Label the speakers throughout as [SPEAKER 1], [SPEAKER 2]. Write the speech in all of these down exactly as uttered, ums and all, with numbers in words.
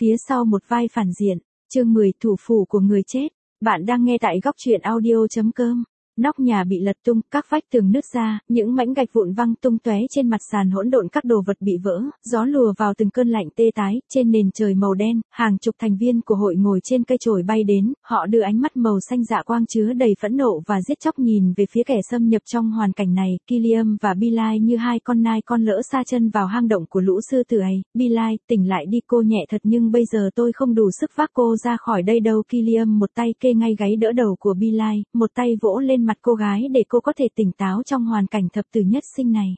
[SPEAKER 1] Phía sau một vai phản diện, chương mười thủ phủ của người chết. Bạn đang nghe tại góc truyện audio.com. Nóc nhà bị lật tung, các vách tường nứt ra, những mảnh gạch vụn văng tung tóe trên mặt sàn hỗn độn, các đồ vật bị vỡ, gió lùa vào từng cơn lạnh tê tái, trên nền trời màu đen, hàng chục thành viên của hội ngồi trên cây chổi bay đến, họ đưa ánh mắt màu xanh dạ quang chứa đầy phẫn nộ và giết chóc nhìn về phía kẻ xâm nhập. Trong hoàn cảnh này, Killiam và Billy như hai con nai con lỡ sa chân vào hang động của lũ sư tử ấy. Billy, tỉnh lại đi, cô nhẹ thật, nhưng bây giờ tôi không đủ sức vác cô ra khỏi đây đâu. Killiam một tay kê ngay gáy đỡ đầu của Billy, một tay vỗ lên mặt cô gái để cô có thể tỉnh táo trong hoàn cảnh thập tử nhất sinh này.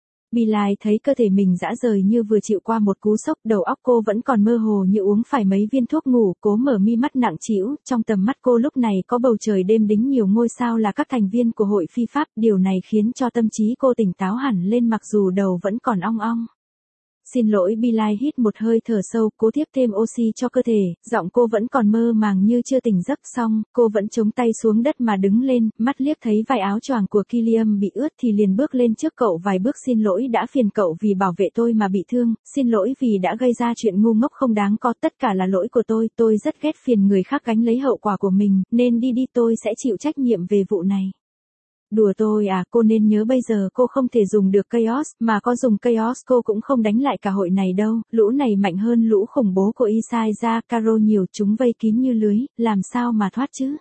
[SPEAKER 1] Billy thấy cơ thể mình rã rời như vừa chịu qua một cú sốc, đầu óc cô vẫn còn mơ hồ như uống phải mấy viên thuốc ngủ, cố mở mi mắt nặng trĩu, trong tầm mắt cô lúc này có bầu trời đêm đính nhiều ngôi sao là các thành viên của hội phi pháp, điều này khiến cho tâm trí cô tỉnh táo hẳn lên mặc dù đầu vẫn còn ong ong. Xin lỗi. Billy hít một hơi thở sâu, cố tiếp thêm oxy cho cơ thể, giọng cô vẫn còn mơ màng như chưa tỉnh giấc. Xong, cô vẫn chống tay xuống đất mà đứng lên, mắt liếc thấy vài áo choàng của Killiam bị ướt thì liền bước lên trước cậu vài bước. Xin lỗi, đã phiền cậu vì bảo vệ tôi mà bị thương, xin lỗi vì đã gây ra chuyện ngu ngốc không đáng có, tất cả là lỗi của tôi, tôi rất ghét phiền người khác gánh lấy hậu quả của mình, nên đi đi, tôi sẽ chịu trách nhiệm về vụ này. Đùa tôi à, cô nên nhớ bây giờ cô không thể dùng được Chaos, mà có dùng Chaos cô cũng không đánh lại cả hội này đâu, lũ này mạnh hơn lũ khủng bố của Isaiah Caro nhiều, chúng vây kín như lưới, làm sao mà thoát chứ.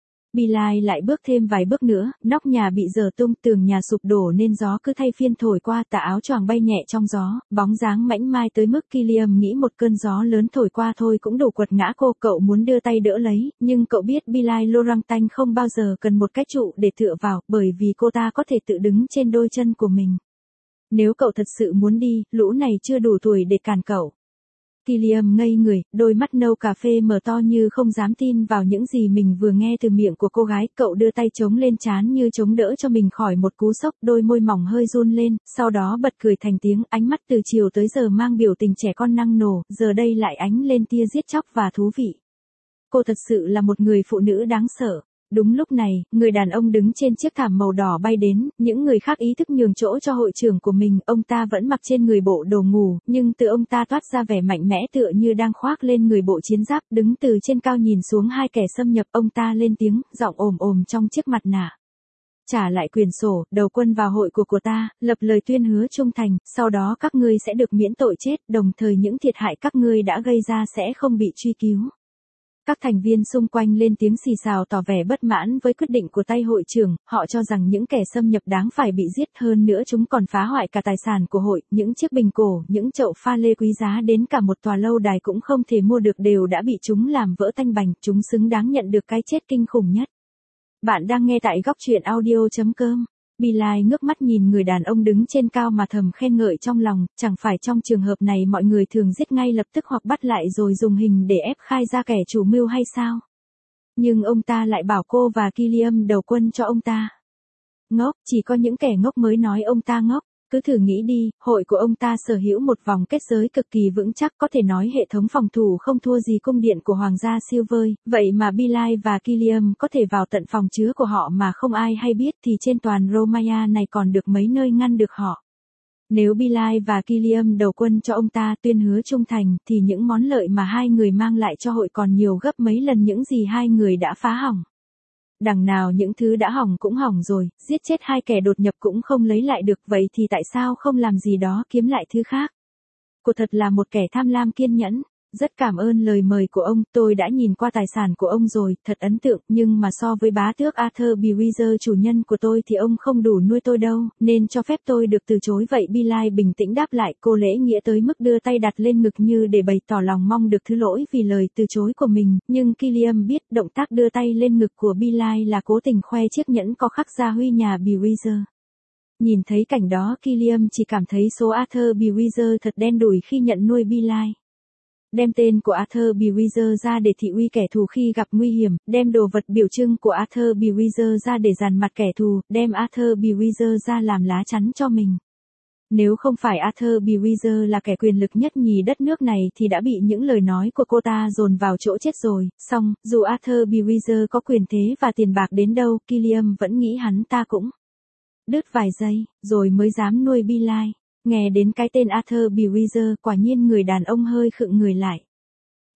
[SPEAKER 1] Billy lại bước thêm vài bước nữa, nóc nhà bị dở tung, tường nhà sụp đổ nên gió cứ thay phiên thổi qua, tà áo choàng bay nhẹ trong gió, bóng dáng mảnh mai tới mức Killiam nghĩ một cơn gió lớn thổi qua thôi cũng đủ quật ngã cô. Cậu muốn đưa tay đỡ lấy, nhưng cậu biết Billy Laurentine không bao giờ cần một cái trụ để tựa vào, bởi vì cô ta có thể tự đứng trên đôi chân của mình. Nếu cậu thật sự muốn đi, lũ này chưa đủ tuổi để cản cậu. Killiam ngây người, đôi mắt nâu cà phê mở to như không dám tin vào những gì mình vừa nghe từ miệng của cô gái. Cậu đưa tay chống lên trán như chống đỡ cho mình khỏi một cú sốc, đôi môi mỏng hơi run lên, sau đó bật cười thành tiếng, ánh mắt từ chiều tới giờ mang biểu tình trẻ con năng nổ, giờ đây lại ánh lên tia giết chóc và thú vị. Cô thật sự là một người phụ nữ đáng sợ. Đúng lúc này, người đàn ông đứng trên chiếc thảm màu đỏ bay đến, những người khác ý thức nhường chỗ cho hội trưởng của mình, ông ta vẫn mặc trên người bộ đồ ngủ, nhưng từ ông ta toát ra vẻ mạnh mẽ tựa như đang khoác lên người bộ chiến giáp, đứng từ trên cao nhìn xuống hai kẻ xâm nhập, ông ta lên tiếng, giọng ồm ồm trong chiếc mặt nạ. Trả lại quyền sổ, đầu quân vào hội của của ta, lập lời tuyên hứa trung thành, sau đó các ngươi sẽ được miễn tội chết, đồng thời những thiệt hại các ngươi đã gây ra sẽ không bị truy cứu. Các thành viên xung quanh lên tiếng xì xào tỏ vẻ bất mãn với quyết định của tay hội trưởng, họ cho rằng những kẻ xâm nhập đáng phải bị giết, hơn nữa chúng còn phá hoại cả tài sản của hội, những chiếc bình cổ, những chậu pha lê quý giá đến cả một tòa lâu đài cũng không thể mua được đều đã bị chúng làm vỡ tanh bành, chúng xứng đáng nhận được cái chết kinh khủng nhất. Bạn đang nghe tại góc truyện audio.com. Billy ngước mắt nhìn người đàn ông đứng trên cao mà thầm khen ngợi trong lòng, chẳng phải trong trường hợp này mọi người thường giết ngay lập tức hoặc bắt lại rồi dùng hình để ép khai ra kẻ chủ mưu hay sao? Nhưng ông ta lại bảo cô và Killiam đầu quân cho ông ta. Ngốc, chỉ có những kẻ ngốc mới nói ông ta ngốc. Cứ thử nghĩ đi, hội của ông ta sở hữu một vòng kết giới cực kỳ vững chắc, có thể nói hệ thống phòng thủ không thua gì cung điện của Hoàng gia Silver, vậy mà Billy và Killiam có thể vào tận phòng chứa của họ mà không ai hay biết, thì trên toàn Romaya này còn được mấy nơi ngăn được họ. Nếu Billy và Killiam đầu quân cho ông ta tuyên hứa trung thành, thì những món lợi mà hai người mang lại cho hội còn nhiều gấp mấy lần những gì hai người đã phá hỏng. Đằng nào những thứ đã hỏng cũng hỏng rồi, giết chết hai kẻ đột nhập cũng không lấy lại được, vậy thì tại sao không làm gì đó kiếm lại thứ khác? Cô thật là một kẻ tham lam kiên nhẫn. Rất cảm ơn lời mời của ông, tôi đã nhìn qua tài sản của ông rồi, thật ấn tượng, nhưng mà so với bá tước Arthur Breezer chủ nhân của tôi thì ông không đủ nuôi tôi đâu, nên cho phép tôi được từ chối vậy. Billy bình tĩnh đáp lại, cô lễ nghĩa tới mức đưa tay đặt lên ngực như để bày tỏ lòng mong được thứ lỗi vì lời từ chối của mình, nhưng Killiam biết động tác đưa tay lên ngực của Billy là cố tình khoe chiếc nhẫn có khắc gia huy nhà Breezer. Nhìn thấy cảnh đó, Killiam chỉ cảm thấy số Arthur Breezer thật đen đủi khi nhận nuôi Billy. Đem tên của Arthur Breezer ra để thị uy kẻ thù khi gặp nguy hiểm, đem đồ vật biểu trưng của Arthur Breezer ra để dằn mặt kẻ thù, đem Arthur Breezer ra làm lá chắn cho mình. Nếu không phải Arthur Breezer là kẻ quyền lực nhất nhì đất nước này thì đã bị những lời nói của cô ta dồn vào chỗ chết rồi. Song, dù Arthur Breezer có quyền thế và tiền bạc đến đâu, Killiam vẫn nghĩ hắn ta cũng đứt vài giây, rồi mới dám nuôi Billy. Nghe đến cái tên Arthur Breezer, quả nhiên người đàn ông hơi khựng người lại.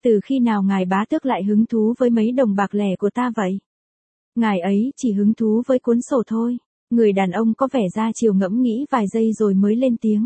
[SPEAKER 1] từ khi nào ngài bá tước lại hứng thú với mấy đồng bạc lẻ của ta vậy? Ngài ấy chỉ hứng thú với cuốn sổ thôi. Người đàn ông có vẻ ra chiều ngẫm nghĩ vài giây rồi mới lên tiếng.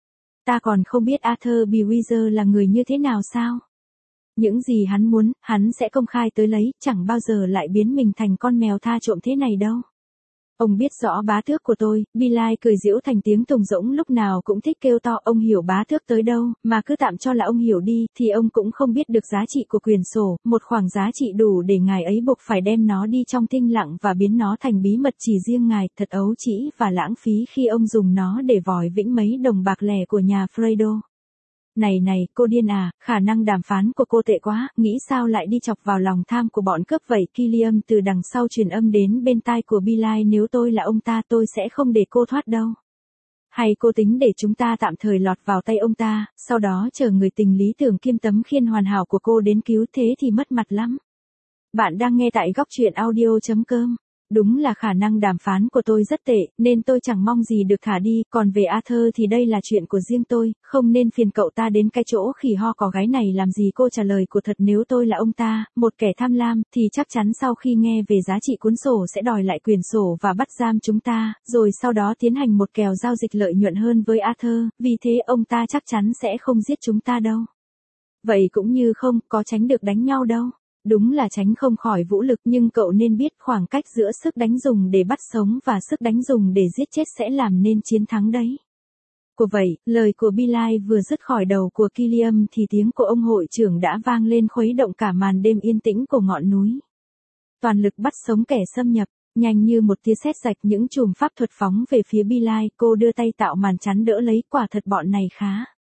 [SPEAKER 1] Ta còn không biết Arthur Bewitzer là người như thế nào sao? Những gì hắn muốn, hắn sẽ công khai tới lấy, chẳng bao giờ lại biến mình thành con mèo tha trộm thế này đâu. Ông biết rõ bá tước của tôi, Billy cười giễu thành tiếng tùng rỗng lúc nào cũng thích kêu to ông hiểu bá tước tới đâu, mà cứ tạm cho là ông hiểu đi, thì ông cũng không biết được giá trị của quyển sổ, một khoảng giá trị đủ để ngài ấy buộc phải đem nó đi trong thinh lặng và biến nó thành bí mật chỉ riêng ngài, thật ấu trĩ và lãng phí khi ông dùng nó để vòi vĩnh mấy đồng bạc lẻ của nhà Fredo. Này này, cô điên à, khả năng đàm phán của cô tệ quá, nghĩ sao lại đi chọc vào lòng tham của bọn cướp vậy? Killiam từ đằng sau truyền âm đến bên tai của Billy, nếu tôi là ông ta tôi sẽ không để cô thoát đâu. Hay cô tính để chúng ta tạm thời lọt vào tay ông ta, sau đó chờ người tình lý tưởng kiêm tấm khiên hoàn hảo của cô đến cứu, thế thì mất mặt lắm. Bạn đang nghe tại góc truyện audio chấm com. Đúng là khả năng đàm phán của tôi rất tệ, nên tôi chẳng mong gì được thả đi, còn về Arthur thì đây là chuyện của riêng tôi, không nên phiền cậu ta đến cái chỗ khỉ ho có gáy này làm gì. Cô trả lời của thật, nếu tôi là ông ta, một kẻ tham lam, thì chắc chắn sau khi nghe về giá trị cuốn sổ sẽ đòi lại quyển sổ và bắt giam chúng ta, rồi sau đó tiến hành một kèo giao dịch lợi nhuận hơn với Arthur, vì thế ông ta chắc chắn sẽ không giết chúng ta đâu. Vậy cũng như không có tránh được đánh nhau đâu. Đúng là tránh không khỏi vũ lực, nhưng cậu nên biết khoảng cách giữa sức đánh dùng để bắt sống và sức đánh dùng để giết chết sẽ làm nên chiến thắng đấy. Của vậy, lời của Billy vừa dứt khỏi đầu của Killiam thì tiếng của ông hội trưởng đã vang lên khuấy động cả màn đêm yên tĩnh của ngọn núi. Toàn lực bắt sống kẻ xâm nhập, nhanh như một tia sét rạch những chùm pháp thuật phóng về phía Billy, cô đưa tay tạo màn chắn đỡ lấy, quả thật bọn này khá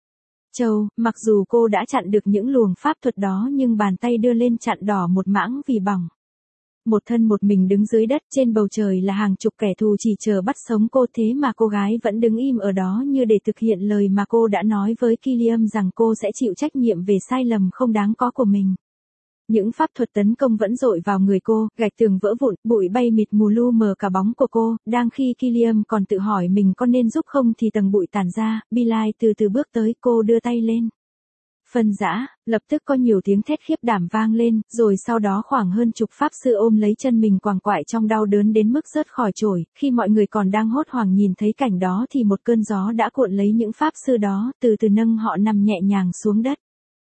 [SPEAKER 1] Châu, mặc dù cô đã chặn được những luồng pháp thuật đó nhưng bàn tay đưa lên chặn đỏ một mảng vì bỏng. Một thân một mình đứng dưới đất, trên bầu trời là hàng chục kẻ thù chỉ chờ bắt sống cô, thế mà cô gái vẫn đứng im ở đó như để thực hiện lời mà cô đã nói với Killiam rằng cô sẽ chịu trách nhiệm về sai lầm không đáng có của mình. Những pháp thuật tấn công vẫn dội vào người cô, gạch tường vỡ vụn, bụi bay mịt mù lu mờ cả bóng của cô, đang khi Killiam còn tự hỏi mình có nên giúp không thì tầng bụi tản ra, Billy từ từ bước tới, cô đưa tay lên. Phân rã, lập tức có nhiều tiếng thét khiếp đảm vang lên, rồi sau đó khoảng hơn chục pháp sư ôm lấy chân mình quàng quại trong đau đớn đến mức rớt khỏi chổi, khi mọi người còn đang hốt hoảng nhìn thấy cảnh đó thì một cơn gió đã cuộn lấy những pháp sư đó, từ từ nâng họ nằm nhẹ nhàng xuống đất.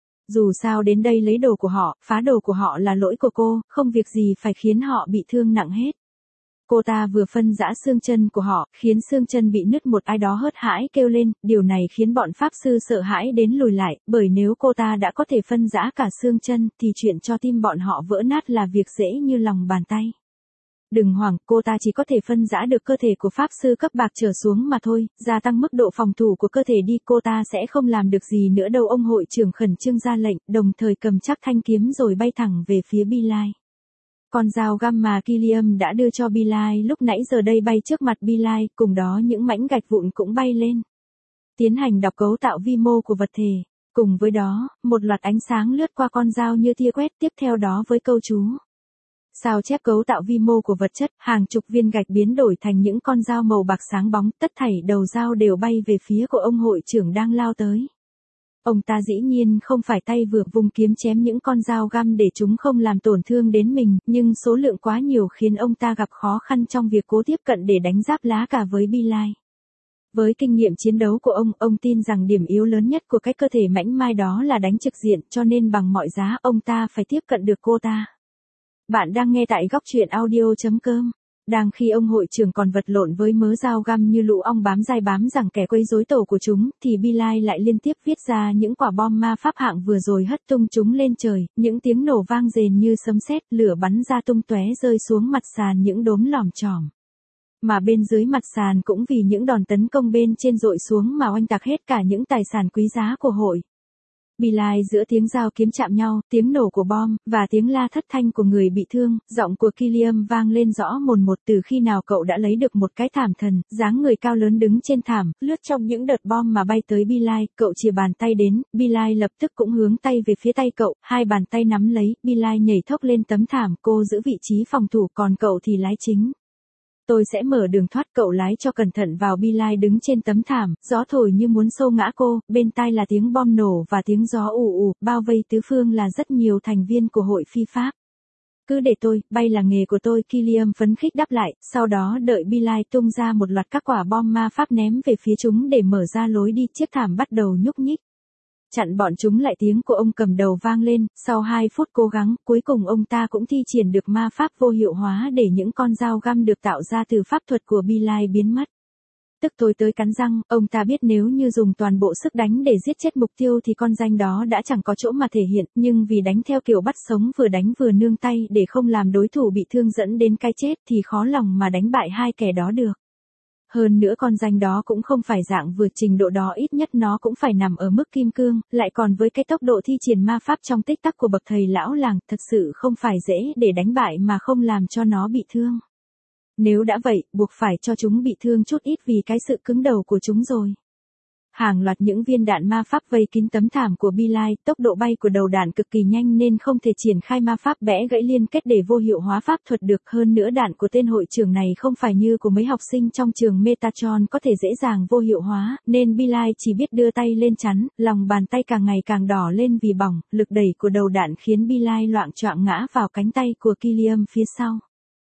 [SPEAKER 1] Dù sao đến đây lấy đồ của họ, phá đồ của họ là lỗi của cô, không việc gì phải khiến họ bị thương nặng hết. Cô ta vừa phân rã xương chân của họ, khiến xương chân bị nứt, một ai đó hớt hãi kêu lên, điều này khiến bọn pháp sư sợ hãi đến lùi lại, bởi nếu cô ta đã có thể phân rã cả xương chân, thì chuyện cho tim bọn họ vỡ nát là việc dễ như lòng bàn tay. Đừng hoảng, cô ta chỉ có thể phân rã được cơ thể của pháp sư cấp bạc trở xuống mà thôi, gia tăng mức độ phòng thủ của cơ thể đi, cô ta sẽ không làm được gì nữa đâu. Ông hội trưởng khẩn trương ra lệnh, đồng thời cầm chắc thanh kiếm rồi bay thẳng về phía Billy. Con dao găm mà Killiam đã đưa cho Billy lúc nãy giờ đây bay trước mặt Billy, cùng đó những mảnh gạch vụn cũng bay lên. Tiến hành đọc cấu tạo vi mô của vật thể. Cùng với đó, một loạt ánh sáng lướt qua con dao như tia quét, tiếp theo đó với câu chú. Sao chép cấu tạo vi mô của vật chất, hàng chục viên gạch biến đổi thành những con dao màu bạc sáng bóng, tất thảy đầu dao đều bay về phía của ông hội trưởng đang lao tới. Ông ta dĩ nhiên không phải tay vừa vung kiếm chém những con dao găm để chúng không làm tổn thương đến mình, nhưng số lượng quá nhiều khiến ông ta gặp khó khăn trong việc cố tiếp cận để đánh giáp lá cả với Billy. Với kinh nghiệm chiến đấu của ông, ông tin rằng điểm yếu lớn nhất của cái cơ thể mảnh mai đó là đánh trực diện, cho nên bằng mọi giá ông ta phải tiếp cận được cô ta. Bạn đang nghe tại góc truyện audio chấm com. Đang khi ông hội trưởng còn vật lộn với mớ dao găm như lũ ong bám dai bám rằng kẻ quấy rối tổ của chúng, thì Billy lại liên tiếp viết ra những quả bom ma pháp hạng vừa rồi hất tung chúng lên trời, những tiếng nổ vang rền như sấm sét, lửa bắn ra tung tóe rơi xuống mặt sàn những đốm lòm chòm. Mà bên dưới mặt sàn cũng vì những đòn tấn công bên trên dội xuống mà oanh tạc hết cả những tài sản quý giá của hội. Billy giữa tiếng dao kiếm chạm nhau, tiếng nổ của bom, và tiếng la thất thanh của người bị thương, giọng của Killiam vang lên rõ mồn một. Từ khi nào cậu đã lấy được một cái thảm thần, dáng người cao lớn đứng trên thảm, lướt trong những đợt bom mà bay tới Billy, cậu chìa bàn tay đến, Billy lập tức cũng hướng tay về phía tay cậu, hai bàn tay nắm lấy, Billy nhảy thốc lên tấm thảm, cô giữ vị trí phòng thủ, còn cậu thì lái chính. Tôi sẽ mở đường thoát, cậu lái cho cẩn thận vào. Billie đứng trên tấm thảm, gió thổi như muốn xô ngã cô, bên tai là tiếng bom nổ và tiếng gió ù ù, bao vây tứ phương là rất nhiều thành viên của hội phi pháp. Cứ để tôi, bay là nghề của tôi, Killiam phấn khích đáp lại, sau đó đợi Billie tung ra một loạt các quả bom ma pháp ném về phía chúng để mở ra lối đi, chiếc thảm bắt đầu nhúc nhích. Chặn bọn chúng lại, tiếng của ông cầm đầu vang lên, sau hai phút cố gắng, cuối cùng ông ta cũng thi triển được ma pháp vô hiệu hóa để những con dao găm được tạo ra từ pháp thuật của Billie biến mất. Tức tối tới cắn răng, ông ta biết nếu như dùng toàn bộ sức đánh để giết chết mục tiêu thì con danh đó đã chẳng có chỗ mà thể hiện, nhưng vì đánh theo kiểu bắt sống vừa đánh vừa nương tay để không làm đối thủ bị thương dẫn đến cái chết thì khó lòng mà đánh bại hai kẻ đó được. Hơn nữa con danh đó cũng không phải dạng vừa, trình độ đó ít nhất nó cũng phải nằm ở mức kim cương, lại còn với cái tốc độ thi triển ma pháp trong tích tắc của bậc thầy lão làng, thật sự không phải dễ để đánh bại mà không làm cho nó bị thương. Nếu đã vậy, buộc phải cho chúng bị thương chút ít vì cái sự cứng đầu của chúng rồi. Hàng loạt những viên đạn ma pháp vây kín tấm thảm của Billie, tốc độ bay của đầu đạn cực kỳ nhanh nên không thể triển khai ma pháp bẽ gãy liên kết để vô hiệu hóa pháp thuật được. Hơn nữa đạn của tên hội trưởng này không phải như của mấy học sinh trong trường Metatron có thể dễ dàng vô hiệu hóa, nên Billie chỉ biết đưa tay lên chắn, lòng bàn tay càng ngày càng đỏ lên vì bỏng, lực đẩy của đầu đạn khiến Billie loạng choạng ngã vào cánh tay của Killiam phía sau.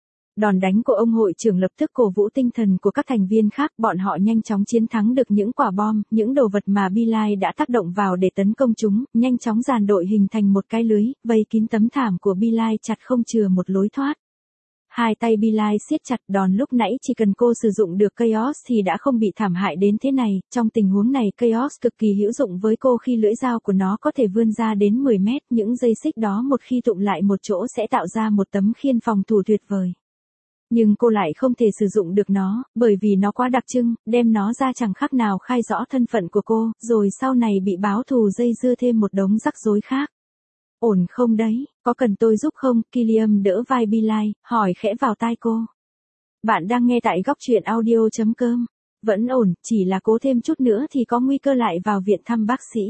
[SPEAKER 1] Đòn đánh của ông hội trưởng lập tức cổ vũ tinh thần của các thành viên khác, bọn họ nhanh chóng chiến thắng được những quả bom, những đồ vật mà Billie đã tác động vào để tấn công chúng, nhanh chóng dàn đội hình thành một cái lưới, vây kín tấm thảm của Billie chặt không chừa một lối thoát. Hai tay Billie siết chặt, đòn lúc nãy chỉ cần cô sử dụng được Chaos thì đã không bị thảm hại đến thế này, trong tình huống này Chaos cực kỳ hữu dụng với cô khi lưỡi dao của nó có thể vươn ra đến mười mét, những dây xích đó một khi tụm lại một chỗ sẽ tạo ra một tấm khiên phòng thủ tuyệt vời. Nhưng cô lại không thể sử dụng được nó, bởi vì nó quá đặc trưng, đem nó ra chẳng khác nào khai rõ thân phận của cô, rồi sau này bị báo thù dây dưa thêm một đống rắc rối khác. Ổn không đấy, có cần tôi giúp không? Killiam đỡ vai Billie, hỏi khẽ vào tai cô. Bạn đang nghe tại góc truyện audio chấm com. Vẫn ổn, chỉ là cố thêm chút nữa thì có nguy cơ lại vào viện thăm bác sĩ.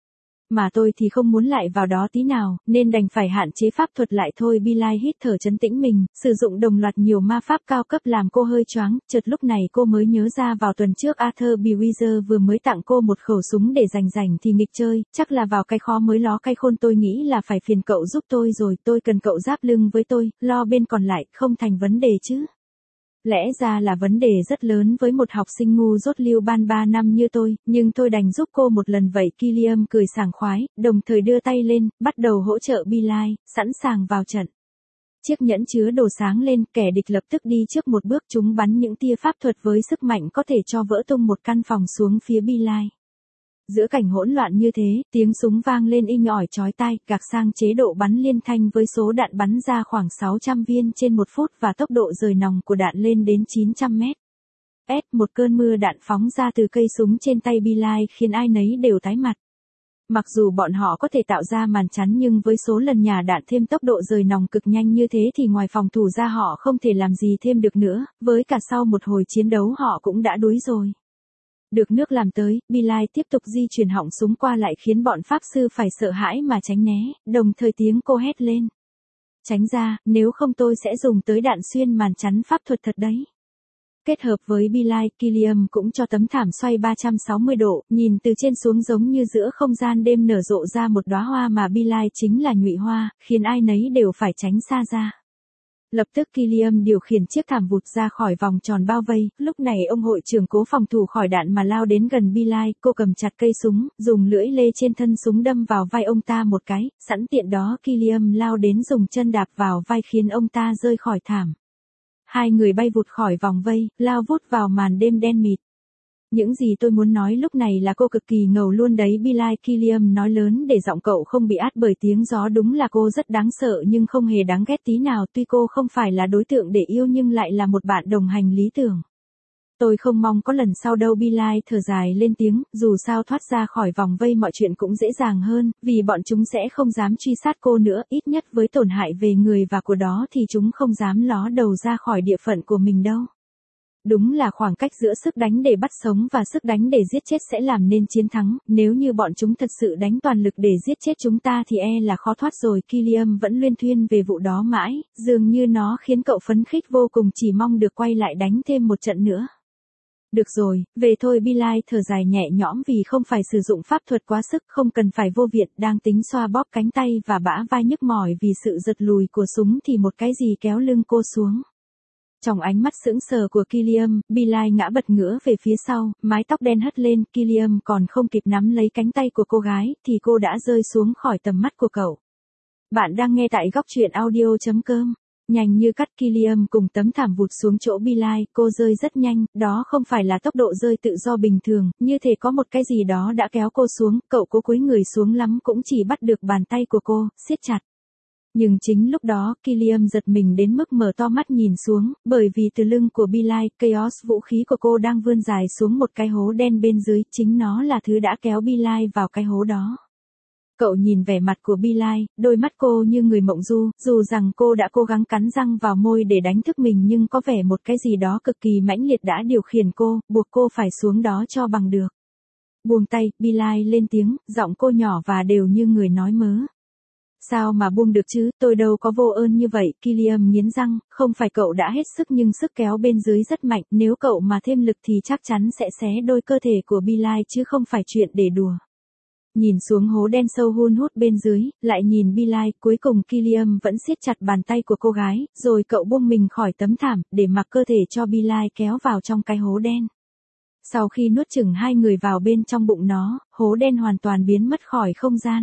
[SPEAKER 1] Mà tôi thì không muốn lại vào đó tí nào, nên đành phải hạn chế pháp thuật lại thôi. Billie hít thở trấn tĩnh mình, sử dụng đồng loạt nhiều ma pháp cao cấp làm cô hơi choáng, chợt lúc này cô mới nhớ ra vào tuần trước Arthur Bewitzer vừa mới tặng cô một khẩu súng để rành rành thì nghịch chơi, chắc là vào cái khó mới ló cái khôn. Tôi nghĩ là phải phiền cậu giúp tôi rồi, tôi cần cậu giáp lưng với tôi, lo bên còn lại, không thành vấn đề chứ. Lẽ ra là vấn đề rất lớn với một học sinh ngu dốt lưu ban ba năm như tôi, nhưng tôi đành giúp cô một lần vậy. Killiam cười sảng khoái, đồng thời đưa tay lên, bắt đầu hỗ trợ Billie, sẵn sàng vào trận. Chiếc nhẫn chứa đồ sáng lên, kẻ địch lập tức đi trước một bước, chúng bắn những tia pháp thuật với sức mạnh có thể cho vỡ tung một căn phòng xuống phía Billie. Giữa cảnh hỗn loạn như thế, tiếng súng vang lên inh ỏi chói tai, gạc sang chế độ bắn liên thanh với số đạn bắn ra khoảng sáu trăm viên trên một phút và tốc độ rời nòng của đạn lên đến chín trăm mét. S, một cơn mưa đạn phóng ra từ cây súng trên tay Billie khiến ai nấy đều tái mặt. Mặc dù bọn họ có thể tạo ra màn chắn nhưng với số lần nhả đạn thêm tốc độ rời nòng cực nhanh như thế thì ngoài phòng thủ ra họ không thể làm gì thêm được nữa, với cả sau một hồi chiến đấu họ cũng đã đuối rồi. Được nước làm tới, Billie tiếp tục di chuyển họng súng qua lại khiến bọn pháp sư phải sợ hãi mà tránh né, đồng thời tiếng cô hét lên. Tránh ra, nếu không tôi sẽ dùng tới đạn xuyên màn chắn pháp thuật thật đấy. Kết hợp với Billie, Killiam cũng cho tấm thảm xoay ba trăm sáu mươi độ, nhìn từ trên xuống giống như giữa không gian đêm nở rộ ra một đóa hoa mà Billie chính là nhụy hoa, khiến ai nấy đều phải tránh xa ra. Lập tức Killiam điều khiển chiếc thảm vụt ra khỏi vòng tròn bao vây, lúc này ông hội trưởng cố phòng thủ khỏi đạn mà lao đến gần Billie, cô cầm chặt cây súng, dùng lưỡi lê trên thân súng đâm vào vai ông ta một cái, sẵn tiện đó Killiam lao đến dùng chân đạp vào vai khiến ông ta rơi khỏi thảm. Hai người bay vụt khỏi vòng vây, lao vút vào màn đêm đen mịt. Những gì tôi muốn nói lúc này là cô cực kỳ ngầu luôn đấy Billie, Killiam nói lớn để giọng cậu không bị át bởi tiếng gió. Đúng là cô rất đáng sợ nhưng không hề đáng ghét tí nào, tuy cô không phải là đối tượng để yêu nhưng lại là một bạn đồng hành lý tưởng. Tôi không mong có lần sau đâu. Billie thở dài lên tiếng, dù sao thoát ra khỏi vòng vây mọi chuyện cũng dễ dàng hơn, vì bọn chúng sẽ không dám truy sát cô nữa, ít nhất với tổn hại về người và của đó thì chúng không dám ló đầu ra khỏi địa phận của mình đâu. Đúng là khoảng cách giữa sức đánh để bắt sống và sức đánh để giết chết sẽ làm nên chiến thắng, nếu như bọn chúng thật sự đánh toàn lực để giết chết chúng ta thì e là khó thoát rồi. Killiam vẫn luyên thuyên về vụ đó mãi, dường như nó khiến cậu phấn khích vô cùng, chỉ mong được quay lại đánh thêm một trận nữa. Được rồi, về thôi. Billy thở dài nhẹ nhõm vì không phải sử dụng pháp thuật quá sức, không cần phải vô viện. Đang tính xoa bóp cánh tay và bả vai nhức mỏi vì sự giật lùi của súng thì một cái gì kéo lưng cô xuống. Trong ánh mắt sững sờ của Killiam, Billy ngã bật ngửa về phía sau, mái tóc đen hất lên. Killiam còn không kịp nắm lấy cánh tay của cô gái thì cô đã rơi xuống khỏi tầm mắt của cậu. Bạn đang nghe tại góc truyện audio chấm com. Nhanh như cắt, Killiam cùng tấm thảm vụt xuống chỗ Billy. Cô rơi rất nhanh, đó không phải là tốc độ rơi tự do bình thường, như thể có một cái gì đó đã kéo cô xuống. Cậu cố cúi người xuống lắm cũng chỉ bắt được bàn tay của cô, siết chặt. Nhưng chính lúc đó, Killiam giật mình đến mức mở to mắt nhìn xuống, bởi vì từ lưng của Billy, Chaos, vũ khí của cô đang vươn dài xuống một cái hố đen bên dưới, chính nó là thứ đã kéo Billy vào cái hố đó. Cậu nhìn vẻ mặt của Billy, đôi mắt cô như người mộng du, dù rằng cô đã cố gắng cắn răng vào môi để đánh thức mình nhưng có vẻ một cái gì đó cực kỳ mãnh liệt đã điều khiển cô, buộc cô phải xuống đó cho bằng được. Buông tay, Billy lên tiếng, giọng cô nhỏ và đều như người nói mớ. Sao mà buông được chứ, tôi đâu có vô ơn như vậy. Killiam nghiến răng, không phải cậu đã hết sức nhưng sức kéo bên dưới rất mạnh, nếu cậu mà thêm lực thì chắc chắn sẽ xé đôi cơ thể của Billy chứ không phải chuyện để đùa. Nhìn xuống hố đen sâu hun hút bên dưới, lại nhìn Billy, cuối cùng Killiam vẫn siết chặt bàn tay của cô gái, rồi cậu buông mình khỏi tấm thảm, để mặc cơ thể cho Billy kéo vào trong cái hố đen. Sau khi nuốt chửng hai người vào bên trong bụng nó, hố đen hoàn toàn biến mất khỏi không gian.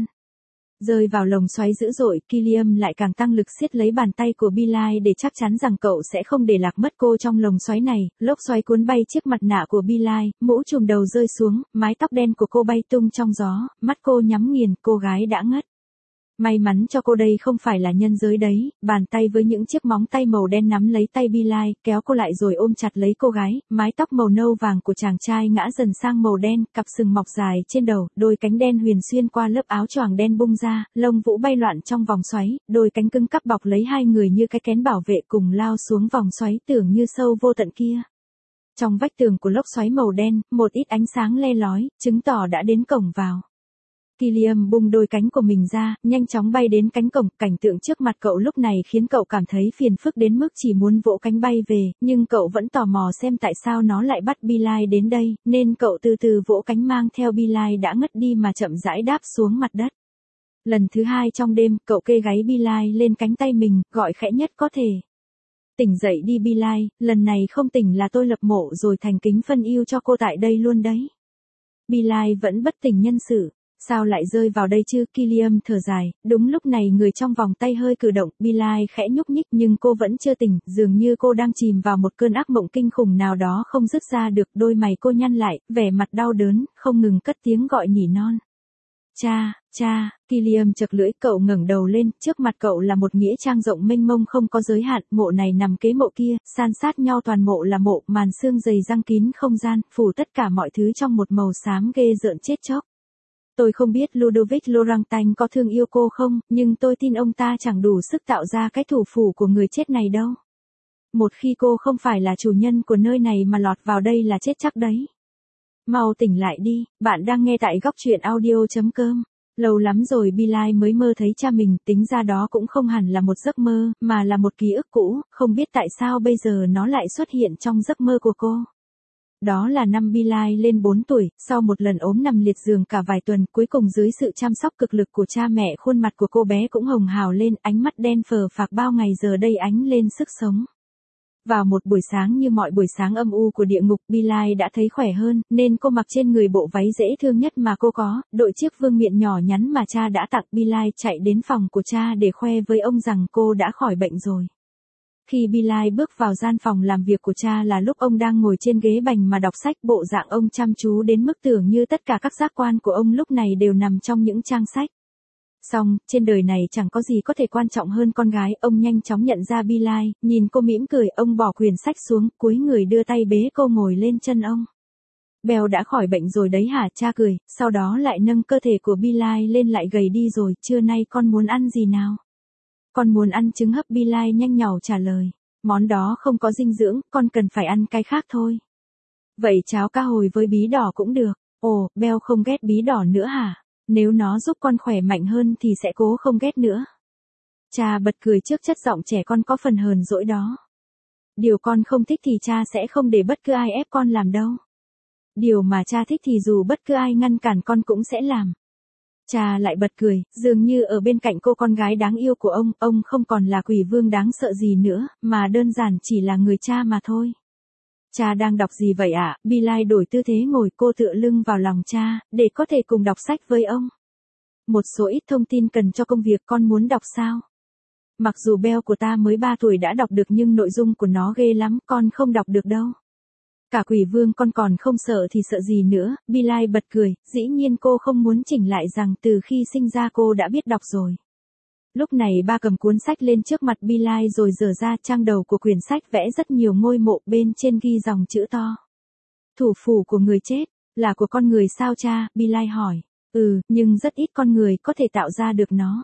[SPEAKER 1] Rơi vào lồng xoáy dữ dội, Killiam lại càng tăng lực siết lấy bàn tay của Billy để chắc chắn rằng cậu sẽ không để lạc mất cô trong lồng xoáy này. Lốc xoáy cuốn bay chiếc mặt nạ của Billy, mũ trùm đầu rơi xuống, mái tóc đen của cô bay tung trong gió, mắt cô nhắm nghiền, cô gái đã ngất. May mắn cho cô đây không phải là nhân giới đấy, bàn tay với những chiếc móng tay màu đen nắm lấy tay Billy, kéo cô lại rồi ôm chặt lấy cô gái, mái tóc màu nâu vàng của chàng trai ngã dần sang màu đen, cặp sừng mọc dài trên đầu, đôi cánh đen huyền xuyên qua lớp áo choàng đen bung ra, lông vũ bay loạn trong vòng xoáy, đôi cánh cứng cắp bọc lấy hai người như cái kén bảo vệ cùng lao xuống vòng xoáy tưởng như sâu vô tận kia. Trong vách tường của lốc xoáy màu đen, một ít ánh sáng le lói, chứng tỏ đã đến cổng vào. Killiam bung đôi cánh của mình ra, nhanh chóng bay đến cánh cổng, cảnh tượng trước mặt cậu lúc này khiến cậu cảm thấy phiền phức đến mức chỉ muốn vỗ cánh bay về, nhưng cậu vẫn tò mò xem tại sao nó lại bắt Billy đến đây, nên cậu từ từ vỗ cánh mang theo Billy đã ngất đi mà chậm rãi đáp xuống mặt đất. Lần thứ hai trong đêm, cậu kê gáy Billy lên cánh tay mình, gọi khẽ nhất có thể. Tỉnh dậy đi Billy, lần này không tỉnh là tôi lập mộ rồi thành kính phân yêu cho cô tại đây luôn đấy. Billy vẫn bất tỉnh nhân sự. Sao lại rơi vào đây chứ? Killiam thở dài, đúng lúc này người trong vòng tay hơi cử động, Billy khẽ nhúc nhích nhưng cô vẫn chưa tỉnh, dường như cô đang chìm vào một cơn ác mộng kinh khủng nào đó không dứt ra được, đôi mày cô nhăn lại, vẻ mặt đau đớn, không ngừng cất tiếng gọi nhỉ non. Cha, cha, Killiam chật lưỡi, cậu ngẩng đầu lên, trước mặt cậu là một nghĩa trang rộng mênh mông không có giới hạn, mộ này nằm kế mộ kia, san sát nhau toàn mộ là mộ, màn xương dày răng kín không gian, phủ tất cả mọi thứ trong một màu xám ghê rợn chết chóc. Tôi không biết Ludovic Laurentine có thương yêu cô không, nhưng tôi tin ông ta chẳng đủ sức tạo ra cái thủ phủ của người chết này đâu. Một khi cô không phải là chủ nhân của nơi này mà lọt vào đây là chết chắc đấy. Mau tỉnh lại đi, bạn đang nghe tại góc truyện audio chấm com. Lâu lắm rồi Billy mới mơ thấy cha mình, tính ra đó cũng không hẳn là một giấc mơ, mà là một ký ức cũ, không biết tại sao bây giờ nó lại xuất hiện trong giấc mơ của cô. Đó là năm Billy lên bốn tuổi, sau một lần ốm nằm liệt giường cả vài tuần, cuối cùng dưới sự chăm sóc cực lực của cha mẹ, khuôn mặt của cô bé cũng hồng hào lên, ánh mắt đen phờ phạc bao ngày giờ đây ánh lên sức sống. Vào một buổi sáng như mọi buổi sáng âm u của địa ngục, Billy đã thấy khỏe hơn, nên cô mặc trên người bộ váy dễ thương nhất mà cô có, đội chiếc vương miện nhỏ nhắn mà cha đã tặng. Billy chạy đến phòng của cha để khoe với ông rằng cô đã khỏi bệnh rồi. Khi Billy bước vào gian phòng làm việc của cha là lúc ông đang ngồi trên ghế bành mà đọc sách, bộ dạng ông chăm chú đến mức tưởng như tất cả các giác quan của ông lúc này đều nằm trong những trang sách. Xong, trên đời này chẳng có gì có thể quan trọng hơn con gái, ông nhanh chóng nhận ra Billy, nhìn cô mỉm cười, ông bỏ quyển sách xuống, cúi người đưa tay bế cô ngồi lên chân ông. Bèo đã khỏi bệnh rồi đấy hả? Cha cười, sau đó lại nâng cơ thể của Billy lên, lại gầy đi rồi, trưa nay con muốn ăn gì nào? Con muốn ăn trứng hấp, Billy nhanh nhảu trả lời. món đó không có dinh dưỡng, con cần phải ăn cái khác thôi. Vậy cháo cá hồi với bí đỏ cũng được. Ồ, Bell không ghét bí đỏ nữa hả? Nếu nó giúp con khỏe mạnh hơn thì sẽ cố không ghét nữa. Cha bật cười trước chất giọng trẻ con có phần hờn dỗi đó. Điều con không thích thì cha sẽ không để bất cứ ai ép con làm đâu. Điều mà cha thích thì dù bất cứ ai ngăn cản con cũng sẽ làm. Cha lại bật cười, dường như ở bên cạnh cô con gái đáng yêu của ông, ông không còn là quỷ vương đáng sợ gì nữa, mà đơn giản chỉ là người cha mà thôi. Cha đang đọc gì vậy ạ? À? Billy đổi tư thế ngồi, cô tựa lưng vào lòng cha, để có thể cùng đọc sách với ông. Một số ít thông tin cần cho công việc, con muốn đọc sao? Mặc dù Bell của ta mới ba tuổi đã đọc được nhưng nội dung của nó ghê lắm, con không đọc được đâu. Cả quỷ vương con còn không sợ thì sợ gì nữa. Billy bật cười, dĩ nhiên cô không muốn chỉnh lại rằng từ khi sinh ra cô đã biết đọc rồi. Lúc này ba cầm cuốn sách lên trước mặt Billy rồi dở ra, trang đầu của quyển sách vẽ rất nhiều ngôi mộ, bên trên ghi dòng chữ to. Thủ phủ của người chết, là của con người sao cha? Billy hỏi. Ừ, nhưng rất ít con người có thể tạo ra được nó.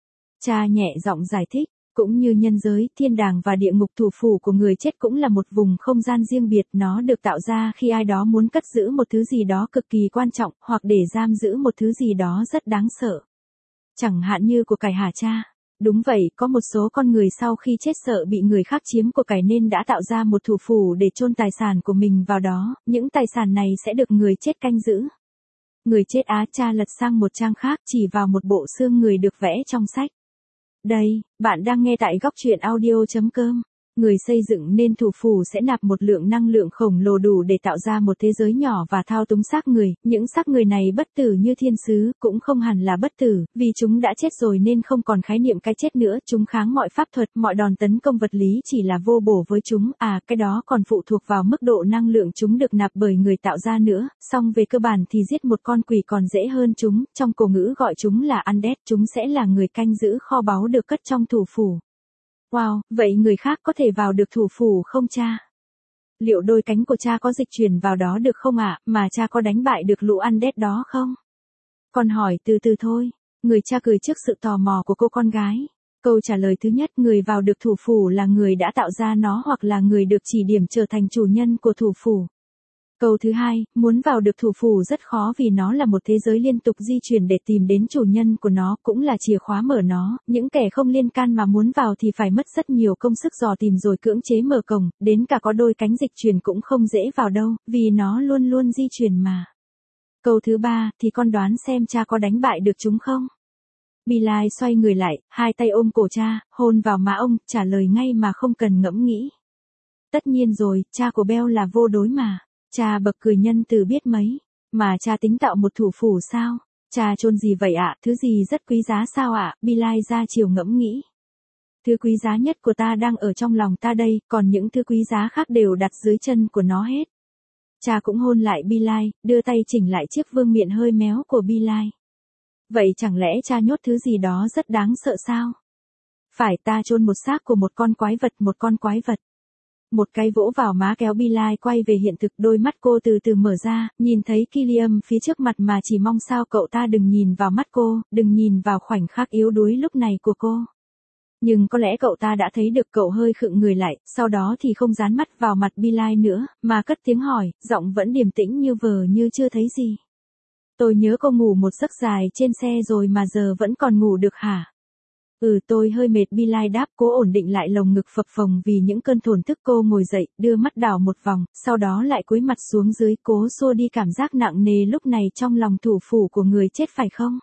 [SPEAKER 1] Cha nhẹ giọng giải thích. Cũng như nhân giới, thiên đàng và địa ngục, thủ phủ của người chết cũng là một vùng không gian riêng biệt, nó được tạo ra khi ai đó muốn cất giữ một thứ gì đó cực kỳ quan trọng, hoặc để giam giữ một thứ gì đó rất đáng sợ. Chẳng hạn như của cải hả cha? Đúng vậy, có một số con người sau khi chết sợ bị người khác chiếm của cải nên đã tạo ra một thủ phủ để chôn tài sản của mình vào đó, những tài sản này sẽ được người chết canh giữ. Người chết á? Cha lật sang một trang khác, chỉ vào một bộ xương người được vẽ trong sách. Đây, bạn đang nghe tại góc truyện audio chấm com. Người xây dựng nên thủ phủ sẽ nạp một lượng năng lượng khổng lồ đủ để tạo ra một thế giới nhỏ và thao túng xác người. Những xác người này bất tử như thiên sứ, cũng không hẳn là bất tử, vì chúng đã chết rồi nên không còn khái niệm cái chết nữa. Chúng kháng mọi pháp thuật, mọi đòn tấn công vật lý chỉ là vô bổ với chúng. À, cái đó còn phụ thuộc vào mức độ năng lượng chúng được nạp bởi người tạo ra nữa. Song về cơ bản thì giết một con quỷ còn dễ hơn chúng. Trong cổ ngữ gọi chúng là undead, chúng sẽ là người canh giữ kho báu được cất trong thủ phủ. Wow, vậy người khác có thể vào được thủ phủ không cha? Liệu đôi cánh của cha có dịch chuyển vào đó được không ạ? À? Mà cha có đánh bại được lũ undead đó không? Con hỏi từ từ thôi. Người cha cười trước sự tò mò của cô con gái. Câu trả lời thứ nhất, người vào được thủ phủ là người đã tạo ra nó hoặc là người được chỉ điểm trở thành chủ nhân của thủ phủ. Câu thứ hai, muốn vào được thủ phủ rất khó vì nó là một thế giới liên tục di chuyển để tìm đến chủ nhân của nó, cũng là chìa khóa mở nó. Những kẻ không liên can mà muốn vào thì phải mất rất nhiều công sức dò tìm rồi cưỡng chế mở cổng, đến cả có đôi cánh dịch chuyển cũng không dễ vào đâu, vì nó luôn luôn di chuyển mà. Câu thứ ba, thì con đoán xem cha có đánh bại được chúng không? Billy xoay người lại, hai tay ôm cổ cha, hôn vào má ông, trả lời ngay mà không cần ngẫm nghĩ. Tất nhiên rồi, cha của Bell là vô đối mà. Cha bật cười nhân từ biết mấy. Mà cha tính tạo một thủ phủ sao? Cha chôn gì vậy ạ? À? Thứ gì rất quý giá sao ạ? À? Billy ra chiều ngẫm nghĩ. Thứ quý giá nhất của ta đang ở trong lòng ta đây, còn những thứ quý giá khác đều đặt dưới chân của nó hết. Cha cũng hôn lại Billy, đưa tay chỉnh lại chiếc vương miện hơi méo của Billy. Vậy chẳng lẽ cha nhốt thứ gì đó rất đáng sợ sao? Phải, ta chôn một xác của một con quái vật, một con quái vật. Một cái vỗ vào má kéo Billy quay về hiện thực, đôi mắt cô từ từ mở ra, nhìn thấy Killiam phía trước mặt mà chỉ mong sao cậu ta đừng nhìn vào mắt cô, đừng nhìn vào khoảnh khắc yếu đuối lúc này của cô. Nhưng có lẽ cậu ta đã thấy được, cậu hơi khựng người lại, sau đó thì không dán mắt vào mặt Billy nữa, mà cất tiếng hỏi, giọng vẫn điềm tĩnh như vờ như chưa thấy gì. Tôi nhớ cô ngủ một giấc dài trên xe rồi mà giờ vẫn còn ngủ được hả? Ừ, tôi hơi mệt, Billy đáp, cố ổn định lại lồng ngực phập phồng vì những cơn thổn thức. Cô ngồi dậy, đưa mắt đảo một vòng, sau đó lại cúi mặt xuống dưới, cố xua đi cảm giác nặng nề lúc này trong lòng thủ phủ của người chết phải không?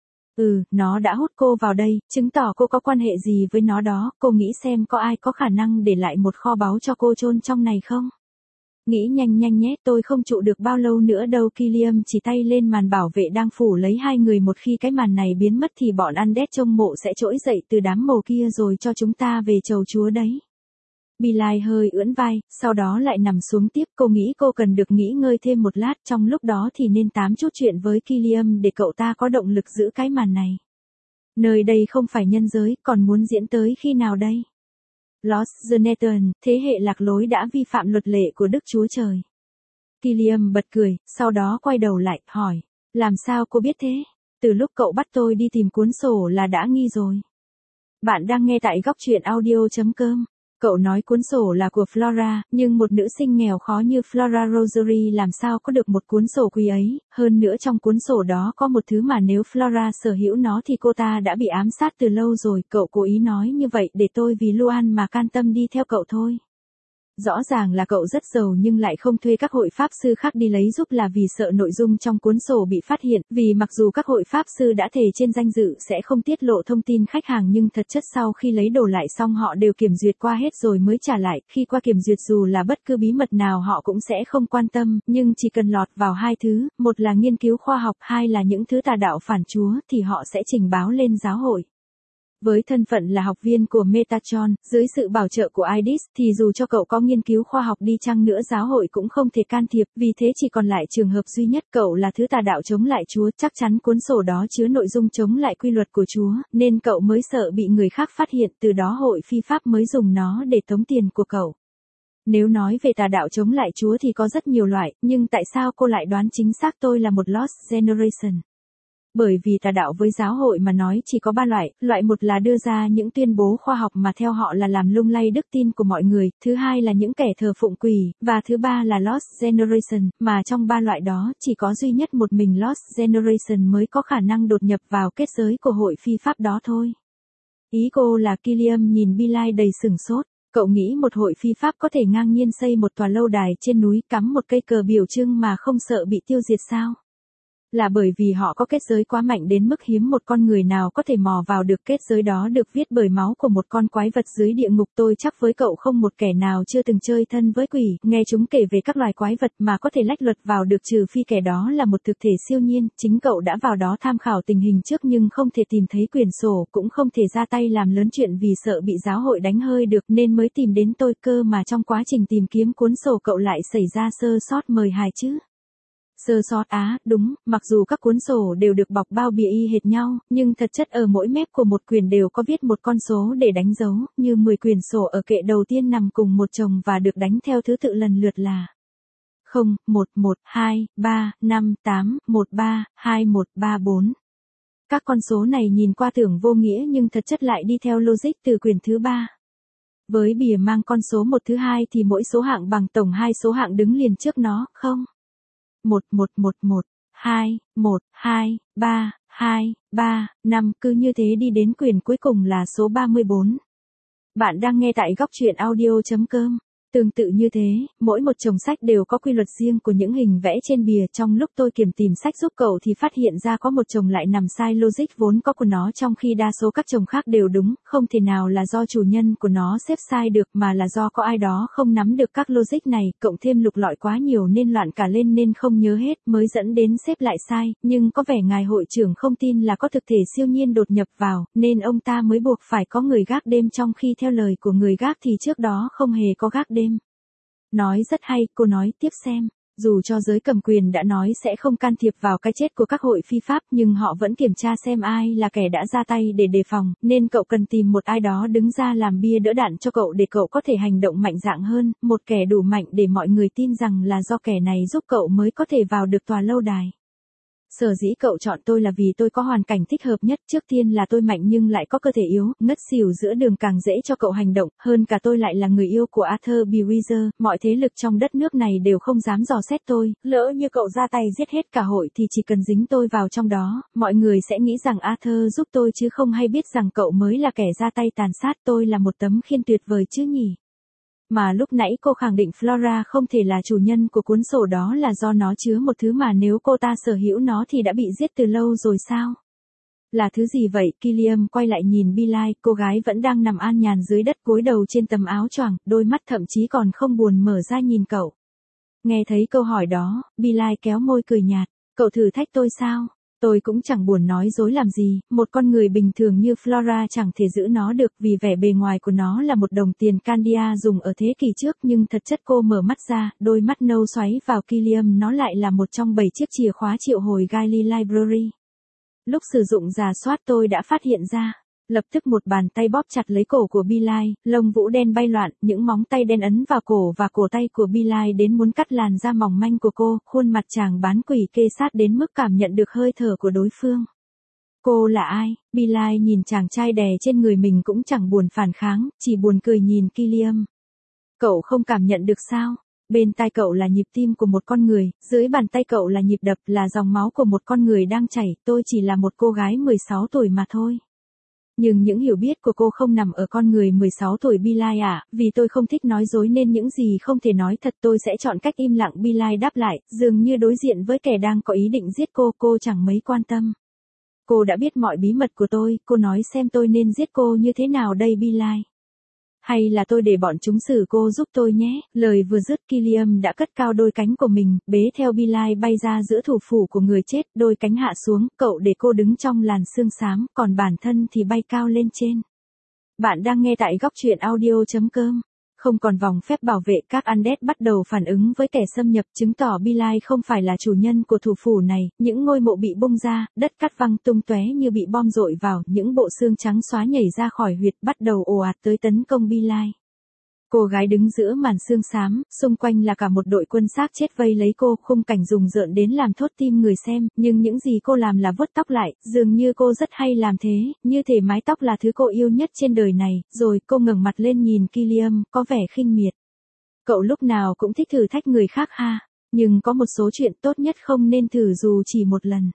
[SPEAKER 1] Ừ, nó đã hút cô vào đây, chứng tỏ cô có quan hệ gì với nó đó. Cô nghĩ xem có ai có khả năng để lại một kho báu cho cô chôn trong này không? Nghĩ nhanh nhanh nhé, tôi không trụ được bao lâu nữa đâu. Killiam chỉ tay lên màn bảo vệ đang phủ lấy hai người, một khi cái màn này biến mất thì bọn undead trông mộ sẽ trỗi dậy từ đám mồ kia rồi cho chúng ta về chầu chúa đấy. Billy hơi ưỡn vai, sau đó lại nằm xuống tiếp. Cô nghĩ cô cần được nghỉ ngơi thêm một lát, trong lúc đó thì nên tám chút chuyện với Killiam để cậu ta có động lực giữ cái màn này. Nơi đây không phải nhân giới, còn muốn diễn tới khi nào đây? Lost Generation, thế hệ lạc lối đã vi phạm luật lệ của Đức Chúa Trời. Killiam bật cười, sau đó quay đầu lại, hỏi, làm sao cô biết thế? Từ lúc cậu bắt tôi đi tìm cuốn sổ là đã nghi rồi. Bạn đang nghe tại góc truyện audio chấm com. Cậu nói cuốn sổ là của Flora, nhưng một nữ sinh nghèo khó như Flora Rosary làm sao có được một cuốn sổ quý ấy, hơn nữa trong cuốn sổ đó có một thứ mà nếu Flora sở hữu nó thì cô ta đã bị ám sát từ lâu rồi, cậu cố ý nói như vậy để tôi vì Luan mà can tâm đi theo cậu thôi. Rõ ràng là cậu rất giàu nhưng lại không thuê các hội pháp sư khác đi lấy giúp là vì sợ nội dung trong cuốn sổ bị phát hiện, vì mặc dù các hội pháp sư đã thề trên danh dự sẽ không tiết lộ thông tin khách hàng nhưng thật chất sau khi lấy đồ lại xong họ đều kiểm duyệt qua hết rồi mới trả lại, khi qua kiểm duyệt dù là bất cứ bí mật nào họ cũng sẽ không quan tâm, nhưng chỉ cần lọt vào hai thứ, một là nghiên cứu khoa học, hai là những thứ tà đạo phản Chúa thì họ sẽ trình báo lên giáo hội. Với thân phận là học viên của Metatron, dưới sự bảo trợ của i đê i ét thì dù cho cậu có nghiên cứu khoa học đi chăng nữa giáo hội cũng không thể can thiệp, vì thế chỉ còn lại trường hợp duy nhất cậu là thứ tà đạo chống lại Chúa, chắc chắn cuốn sổ đó chứa nội dung chống lại quy luật của Chúa, nên cậu mới sợ bị người khác phát hiện, từ đó hội phi pháp mới dùng nó để tống tiền của cậu. Nếu nói về tà đạo chống lại Chúa thì có rất nhiều loại, nhưng tại sao cô lại đoán chính xác tôi là một Lost Generation? Bởi vì tà đạo với giáo hội mà nói chỉ có ba loại, loại một là đưa ra những tuyên bố khoa học mà theo họ là làm lung lay đức tin của mọi người, thứ hai là những kẻ thờ phụng quỷ, và thứ ba là Lost Generation, mà trong ba loại đó chỉ có duy nhất một mình Lost Generation mới có khả năng đột nhập vào kết giới của hội phi pháp đó thôi. Ý cô là Killiam nhìn Billy đầy sửng sốt. Cậu nghĩ một hội phi pháp có thể ngang nhiên xây một tòa lâu đài trên núi cắm một cây cờ biểu trưng mà không sợ bị tiêu diệt sao? Là bởi vì họ có kết giới quá mạnh đến mức hiếm một con người nào có thể mò vào được, kết giới đó được viết bởi máu của một con quái vật dưới địa ngục. Tôi chắc với cậu không một kẻ nào chưa từng chơi thân với quỷ, nghe chúng kể về các loài quái vật mà có thể lách luật vào được, trừ phi kẻ đó là một thực thể siêu nhiên. Chính cậu đã vào đó tham khảo tình hình trước nhưng không thể tìm thấy quyển sổ, cũng không thể ra tay làm lớn chuyện vì sợ bị giáo hội đánh hơi được nên mới tìm đến tôi cơ, mà trong quá trình tìm kiếm cuốn sổ cậu lại xảy ra sơ sót mời hài chứ. Sơ sót á, đúng, mặc dù các cuốn sổ đều được bọc bao bìa y hệt nhau, nhưng thật chất ở mỗi mép của một quyển đều có viết một con số để đánh dấu, như mười quyển sổ ở kệ đầu tiên nằm cùng một chồng và được đánh theo thứ tự lần lượt là không, một, một, hai, ba, năm, tám, một, ba, hai, một, ba, bốn. Các con số này nhìn qua tưởng vô nghĩa nhưng thật chất lại đi theo logic từ quyển thứ ba. Với bìa mang con số một thứ hai thì mỗi số hạng bằng tổng hai số hạng đứng liền trước nó, không? một, một, một, một, hai, một, hai, ba, hai, ba, năm, cứ như thế đi đến quyển cuối cùng là số ba mươi bốn. Bạn đang nghe tại góc truyện audio chấm com. Tương tự như thế, mỗi một chồng sách đều có quy luật riêng của những hình vẽ trên bìa. Trong lúc tôi kiểm tìm sách giúp cậu thì phát hiện ra có một chồng lại nằm sai logic vốn có của nó, trong khi đa số các chồng khác đều đúng, không thể nào là do chủ nhân của nó xếp sai được mà là do có ai đó không nắm được các logic này, cộng thêm lục lọi quá nhiều nên loạn cả lên nên không nhớ hết mới dẫn đến xếp lại sai, nhưng có vẻ ngài hội trưởng không tin là có thực thể siêu nhiên đột nhập vào, nên ông ta mới buộc phải có người gác đêm, trong khi theo lời của người gác thì trước đó không hề có gác đêm. Nói rất hay, cô nói tiếp xem. Dù cho giới cầm quyền đã nói sẽ không can thiệp vào cái chết của các hội phi pháp nhưng họ vẫn kiểm tra xem ai là kẻ đã ra tay để đề phòng, nên cậu cần tìm một ai đó đứng ra làm bia đỡ đạn cho cậu để cậu có thể hành động mạnh dạn hơn, một kẻ đủ mạnh để mọi người tin rằng là do kẻ này giúp cậu mới có thể vào được tòa lâu đài. Sở dĩ cậu chọn tôi là vì tôi có hoàn cảnh thích hợp nhất, trước tiên là tôi mạnh nhưng lại có cơ thể yếu, ngất xỉu giữa đường càng dễ cho cậu hành động, hơn cả tôi lại là người yêu của Arthur B. Weir, mọi thế lực trong đất nước này đều không dám dò xét tôi, lỡ như cậu ra tay giết hết cả hội thì chỉ cần dính tôi vào trong đó, mọi người sẽ nghĩ rằng Arthur giúp tôi chứ không hay biết rằng cậu mới là kẻ ra tay tàn sát. Tôi là một tấm khiên tuyệt vời chứ nhỉ? Mà lúc nãy cô khẳng định Flora không thể là chủ nhân của cuốn sổ đó là do nó chứa một thứ mà nếu cô ta sở hữu nó thì đã bị giết từ lâu rồi sao? Là thứ gì vậy? Killiam quay lại nhìn Billy, cô gái vẫn đang nằm an nhàn dưới đất gối đầu trên tấm áo choàng, đôi mắt thậm chí còn không buồn mở ra nhìn cậu. Nghe thấy câu hỏi đó, Billy kéo môi cười nhạt, cậu thử thách tôi sao? Tôi cũng chẳng buồn nói dối làm gì, một con người bình thường như Flora chẳng thể giữ nó được vì vẻ bề ngoài của nó là một đồng tiền Candia dùng ở thế kỷ trước, nhưng thật chất cô mở mắt ra, đôi mắt nâu xoáy vào Killiam, nó lại là một trong bảy chiếc chìa khóa triệu hồi Giley Library. Lúc sử dụng rà soát tôi đã phát hiện ra. Lập tức một bàn tay bóp chặt lấy cổ của Billy, lông vũ đen bay loạn, những móng tay đen ấn vào cổ và cổ tay của Billy đến muốn cắt làn da mỏng manh của cô, khuôn mặt chàng bán quỷ kê sát đến mức cảm nhận được hơi thở của đối phương. Cô là ai? Bilal nhìn chàng trai đè trên người mình cũng chẳng buồn phản kháng, chỉ buồn cười nhìn Killiam. Cậu không cảm nhận được sao? Bên tai cậu là nhịp tim của một con người, dưới bàn tay cậu là nhịp đập, là dòng máu của một con người đang chảy, tôi chỉ là một cô gái mười sáu tuổi mà thôi. Nhưng những hiểu biết của cô không nằm ở con người mười sáu tuổi Bilal à, vì tôi không thích nói dối nên những gì không thể nói thật tôi sẽ chọn cách im lặng. Bilal đáp lại, dường như đối diện với kẻ đang có ý định giết cô, cô chẳng mấy quan tâm. Cô đã biết mọi bí mật của tôi, cô nói xem tôi nên giết cô như thế nào đây Bilal? Hay là tôi để bọn chúng xử cô giúp tôi nhé? Lời vừa dứt Killiam đã cất cao đôi cánh của mình, bế theo Bilal bay ra giữa thủ phủ của người chết, đôi cánh hạ xuống, cậu để cô đứng trong làn sương xám, còn bản thân thì bay cao lên trên. Bạn đang nghe tại góc truyện audio chấm com. Không còn vòng phép bảo vệ, các Undead bắt đầu phản ứng với kẻ xâm nhập, chứng tỏ Bilal không phải là chủ nhân của thủ phủ này. Những ngôi mộ bị bung ra, đất cát văng tung tóe như bị bom dội vào, những bộ xương trắng xóa nhảy ra khỏi huyệt, bắt đầu ồ ạt tới tấn công Bilal. Cô gái đứng giữa màn sương xám, xung quanh là cả một đội quân xác chết vây lấy cô, khung cảnh rùng rợn đến làm thốt tim người xem, nhưng những gì cô làm là vuốt tóc lại, dường như cô rất hay làm thế, như thể mái tóc là thứ cô yêu nhất trên đời này, rồi cô ngẩng mặt lên nhìn Killiam, có vẻ khinh miệt. Cậu lúc nào cũng thích thử thách người khác ha, nhưng có một số chuyện tốt nhất không nên thử dù chỉ một lần.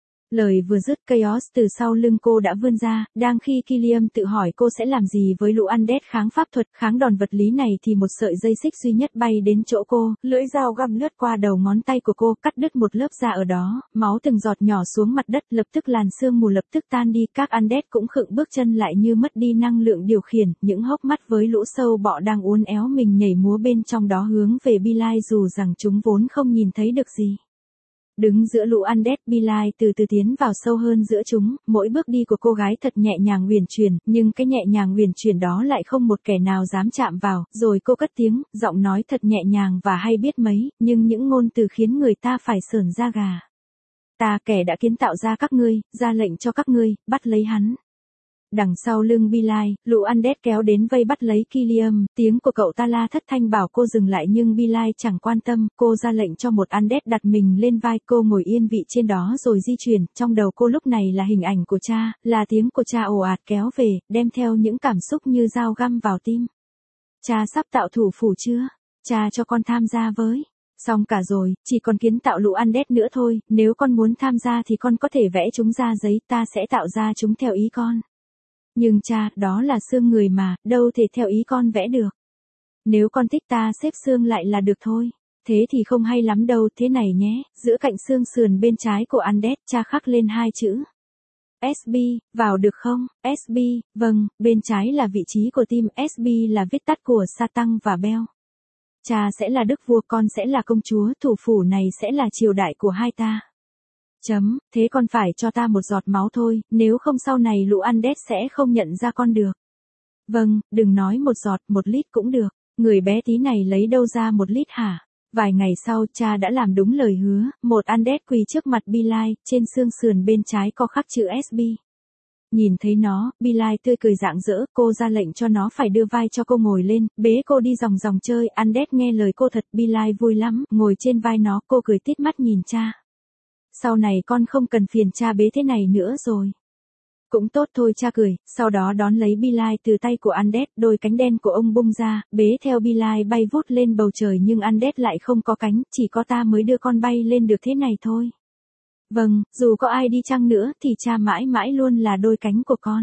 [SPEAKER 1] Lời vừa dứt, Chaos từ sau lưng cô đã vươn ra, đang khi Killiam tự hỏi cô sẽ làm gì với lũ Undead kháng pháp thuật, kháng đòn vật lý này thì một sợi dây xích duy nhất bay đến chỗ cô, lưỡi dao găm lướt qua đầu ngón tay của cô, cắt đứt một lớp da ở đó, máu từng giọt nhỏ xuống mặt đất, lập tức làn sương mù lập tức tan đi, các Undead cũng khựng bước chân lại như mất đi năng lượng điều khiển, những hốc mắt với lũ sâu bọ đang uốn éo mình nhảy múa bên trong đó hướng về Bilal dù rằng chúng vốn không nhìn thấy được gì. Đứng giữa lũ Undead, Bilal từ từ tiến vào sâu hơn giữa chúng, mỗi bước đi của cô gái thật nhẹ nhàng uyển chuyển, nhưng cái nhẹ nhàng uyển chuyển đó lại không một kẻ nào dám chạm vào, rồi cô cất tiếng, giọng nói thật nhẹ nhàng và hay biết mấy, nhưng những ngôn từ khiến người ta phải sởn da gà. Ta kẻ đã kiến tạo ra các ngươi, ra lệnh cho các ngươi, bắt lấy hắn. Đằng sau lưng Bilal, lũ Undead kéo đến vây bắt lấy Killiam, tiếng của cậu ta la thất thanh bảo cô dừng lại nhưng Bilal chẳng quan tâm, cô ra lệnh cho một Undead đặt mình lên vai cô ngồi yên vị trên đó rồi di chuyển, trong đầu cô lúc này là hình ảnh của cha, là tiếng của cha ồ ạt kéo về, đem theo những cảm xúc như dao găm vào tim. Cha sắp tạo thủ phủ chưa? Cha cho con tham gia với. Xong cả rồi, chỉ còn kiến tạo lũ Undead nữa thôi, nếu con muốn tham gia thì con có thể vẽ chúng ra giấy, ta sẽ tạo ra chúng theo ý con. Nhưng cha, đó là xương người mà, đâu thể theo ý con vẽ được. Nếu con thích ta xếp xương lại là được thôi. Thế thì không hay lắm đâu, thế này nhé, giữa cạnh xương sườn bên trái của Undead, cha khắc lên hai chữ. ét bê, vào được không? ét bê, vâng, bên trái là vị trí của team, ét bê là viết tắt của Satan và Bel. Cha sẽ là đức vua, con sẽ là công chúa, thủ phủ này sẽ là triều đại của hai ta. Chấm, thế con phải cho ta một giọt máu thôi, nếu không sau này lũ Undead sẽ không nhận ra con được. Vâng, đừng nói một giọt, một lít cũng được. Người bé tí này lấy đâu ra một lít hả? Vài ngày sau, cha đã làm đúng lời hứa, một Undead quỳ trước mặt Bilal, trên xương sườn bên trái có khắc chữ ét bê. Nhìn thấy nó, Bilal tươi cười rạng rỡ, cô ra lệnh cho nó phải đưa vai cho cô ngồi lên, bế cô đi vòng vòng chơi, Undead nghe lời cô thật, Bilal vui lắm, ngồi trên vai nó, cô cười tít mắt nhìn cha. Sau này con không cần phiền cha bế thế này nữa rồi. Cũng tốt thôi, cha cười, sau đó đón lấy Bilal từ tay của Undead, đôi cánh đen của ông bung ra, bế theo Bilal bay vút lên bầu trời nhưng Undead lại không có cánh, chỉ có ta mới đưa con bay lên được thế này thôi. Vâng, dù có ai đi chăng nữa thì cha mãi mãi luôn là đôi cánh của con.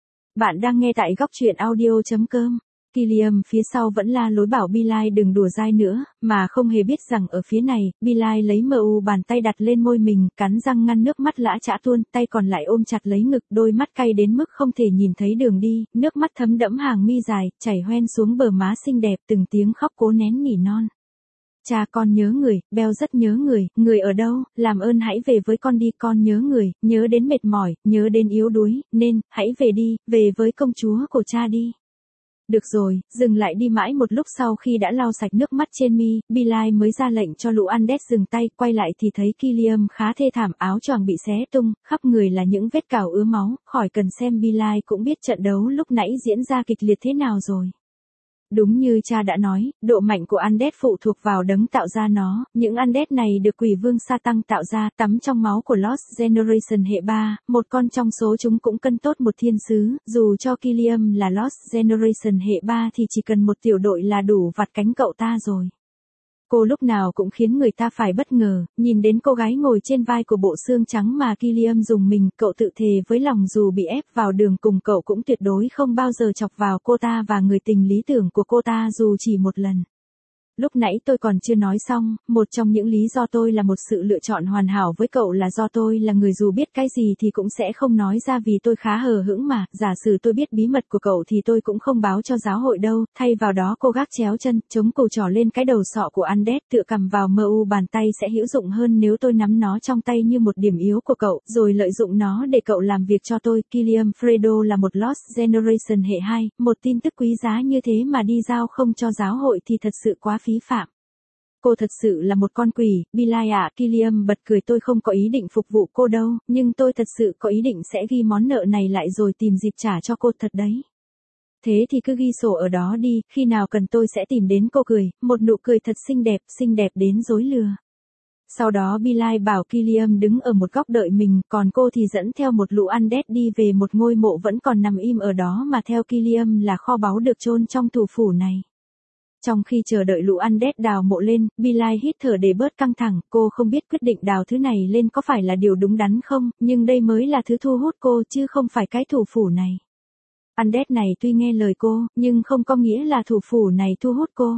[SPEAKER 1] Bạn đang nghe tại góc truyện audio chấm com. Killiam phía sau vẫn la lối bảo Bilal đừng đùa dai nữa, mà không hề biết rằng ở phía này, Bilal lấy mờ u bàn tay đặt lên môi mình, cắn răng ngăn nước mắt lã chã tuôn, tay còn lại ôm chặt lấy ngực, đôi mắt cay đến mức không thể nhìn thấy đường đi, nước mắt thấm đẫm hàng mi dài, chảy hoen xuống bờ má xinh đẹp, từng tiếng khóc cố nén nỉ non. Cha, con nhớ người, Bel rất nhớ người, người ở đâu, làm ơn hãy về với con đi, con nhớ người, nhớ đến mệt mỏi, nhớ đến yếu đuối, nên, hãy về đi, về với công chúa của cha đi. Được rồi, dừng lại đi. Mãi một lúc sau khi đã lau sạch nước mắt trên mi, Bilal mới ra lệnh cho lũ Undead dừng tay, quay lại thì thấy Killiam khá thê thảm, áo choàng bị xé tung, khắp người là những vết cào ứa máu, khỏi cần xem Bilal cũng biết trận đấu lúc nãy diễn ra kịch liệt thế nào rồi. Đúng như cha đã nói, độ mạnh của Undead phụ thuộc vào đấng tạo ra nó, những Undead này được quỷ vương Satan tạo ra, tắm trong máu của Lost Generation hệ ba, một con trong số chúng cũng cân tốt một thiên sứ, dù cho Killiam là Lost Generation hệ ba thì chỉ cần một tiểu đội là đủ vặt cánh cậu ta rồi. Cô lúc nào cũng khiến người ta phải bất ngờ, nhìn đến cô gái ngồi trên vai của bộ xương trắng mà Killiam dùng mình, cậu tự thề với lòng dù bị ép vào đường cùng cậu cũng tuyệt đối không bao giờ chọc vào cô ta và người tình lý tưởng của cô ta dù chỉ một lần. Lúc nãy tôi còn chưa nói xong, một trong những lý do tôi là một sự lựa chọn hoàn hảo với cậu là do tôi là người dù biết cái gì thì cũng sẽ không nói ra vì tôi khá hờ hững mà, giả sử tôi biết bí mật của cậu thì tôi cũng không báo cho giáo hội đâu, thay vào đó cô gác chéo chân, chống cù trỏ lên cái đầu sọ của Undead, tựa cầm vào mờ u bàn tay sẽ hữu dụng hơn nếu tôi nắm nó trong tay như một điểm yếu của cậu, rồi lợi dụng nó để cậu làm việc cho tôi. Killiam Fredo là một Lost Generation hệ hai, một tin tức quý giá như thế mà đi giao không cho giáo hội thì thật sự quá phí phạm. Cô thật sự là một con quỷ, Billy ạ. Killiam bật cười, tôi không có ý định phục vụ cô đâu, nhưng tôi thật sự có ý định sẽ ghi món nợ này lại rồi tìm dịp trả cho cô thật đấy. Thế thì cứ ghi sổ ở đó đi, khi nào cần tôi sẽ tìm đến. Cô cười, một nụ cười thật xinh đẹp, xinh đẹp đến dối lừa. Sau đó Billy bảo Killiam đứng ở một góc đợi mình, còn cô thì dẫn theo một lũ Undead đi về một ngôi mộ vẫn còn nằm im ở đó mà theo Killiam là kho báu được chôn trong thủ phủ này. Trong khi chờ đợi lũ Undead đào mộ lên, Billy hít thở để bớt căng thẳng, cô không biết quyết định đào thứ này lên có phải là điều đúng đắn không, nhưng đây mới là thứ thu hút cô chứ không phải cái thủ phủ này. Undead này tuy nghe lời cô, nhưng không có nghĩa là thủ phủ này thu hút cô.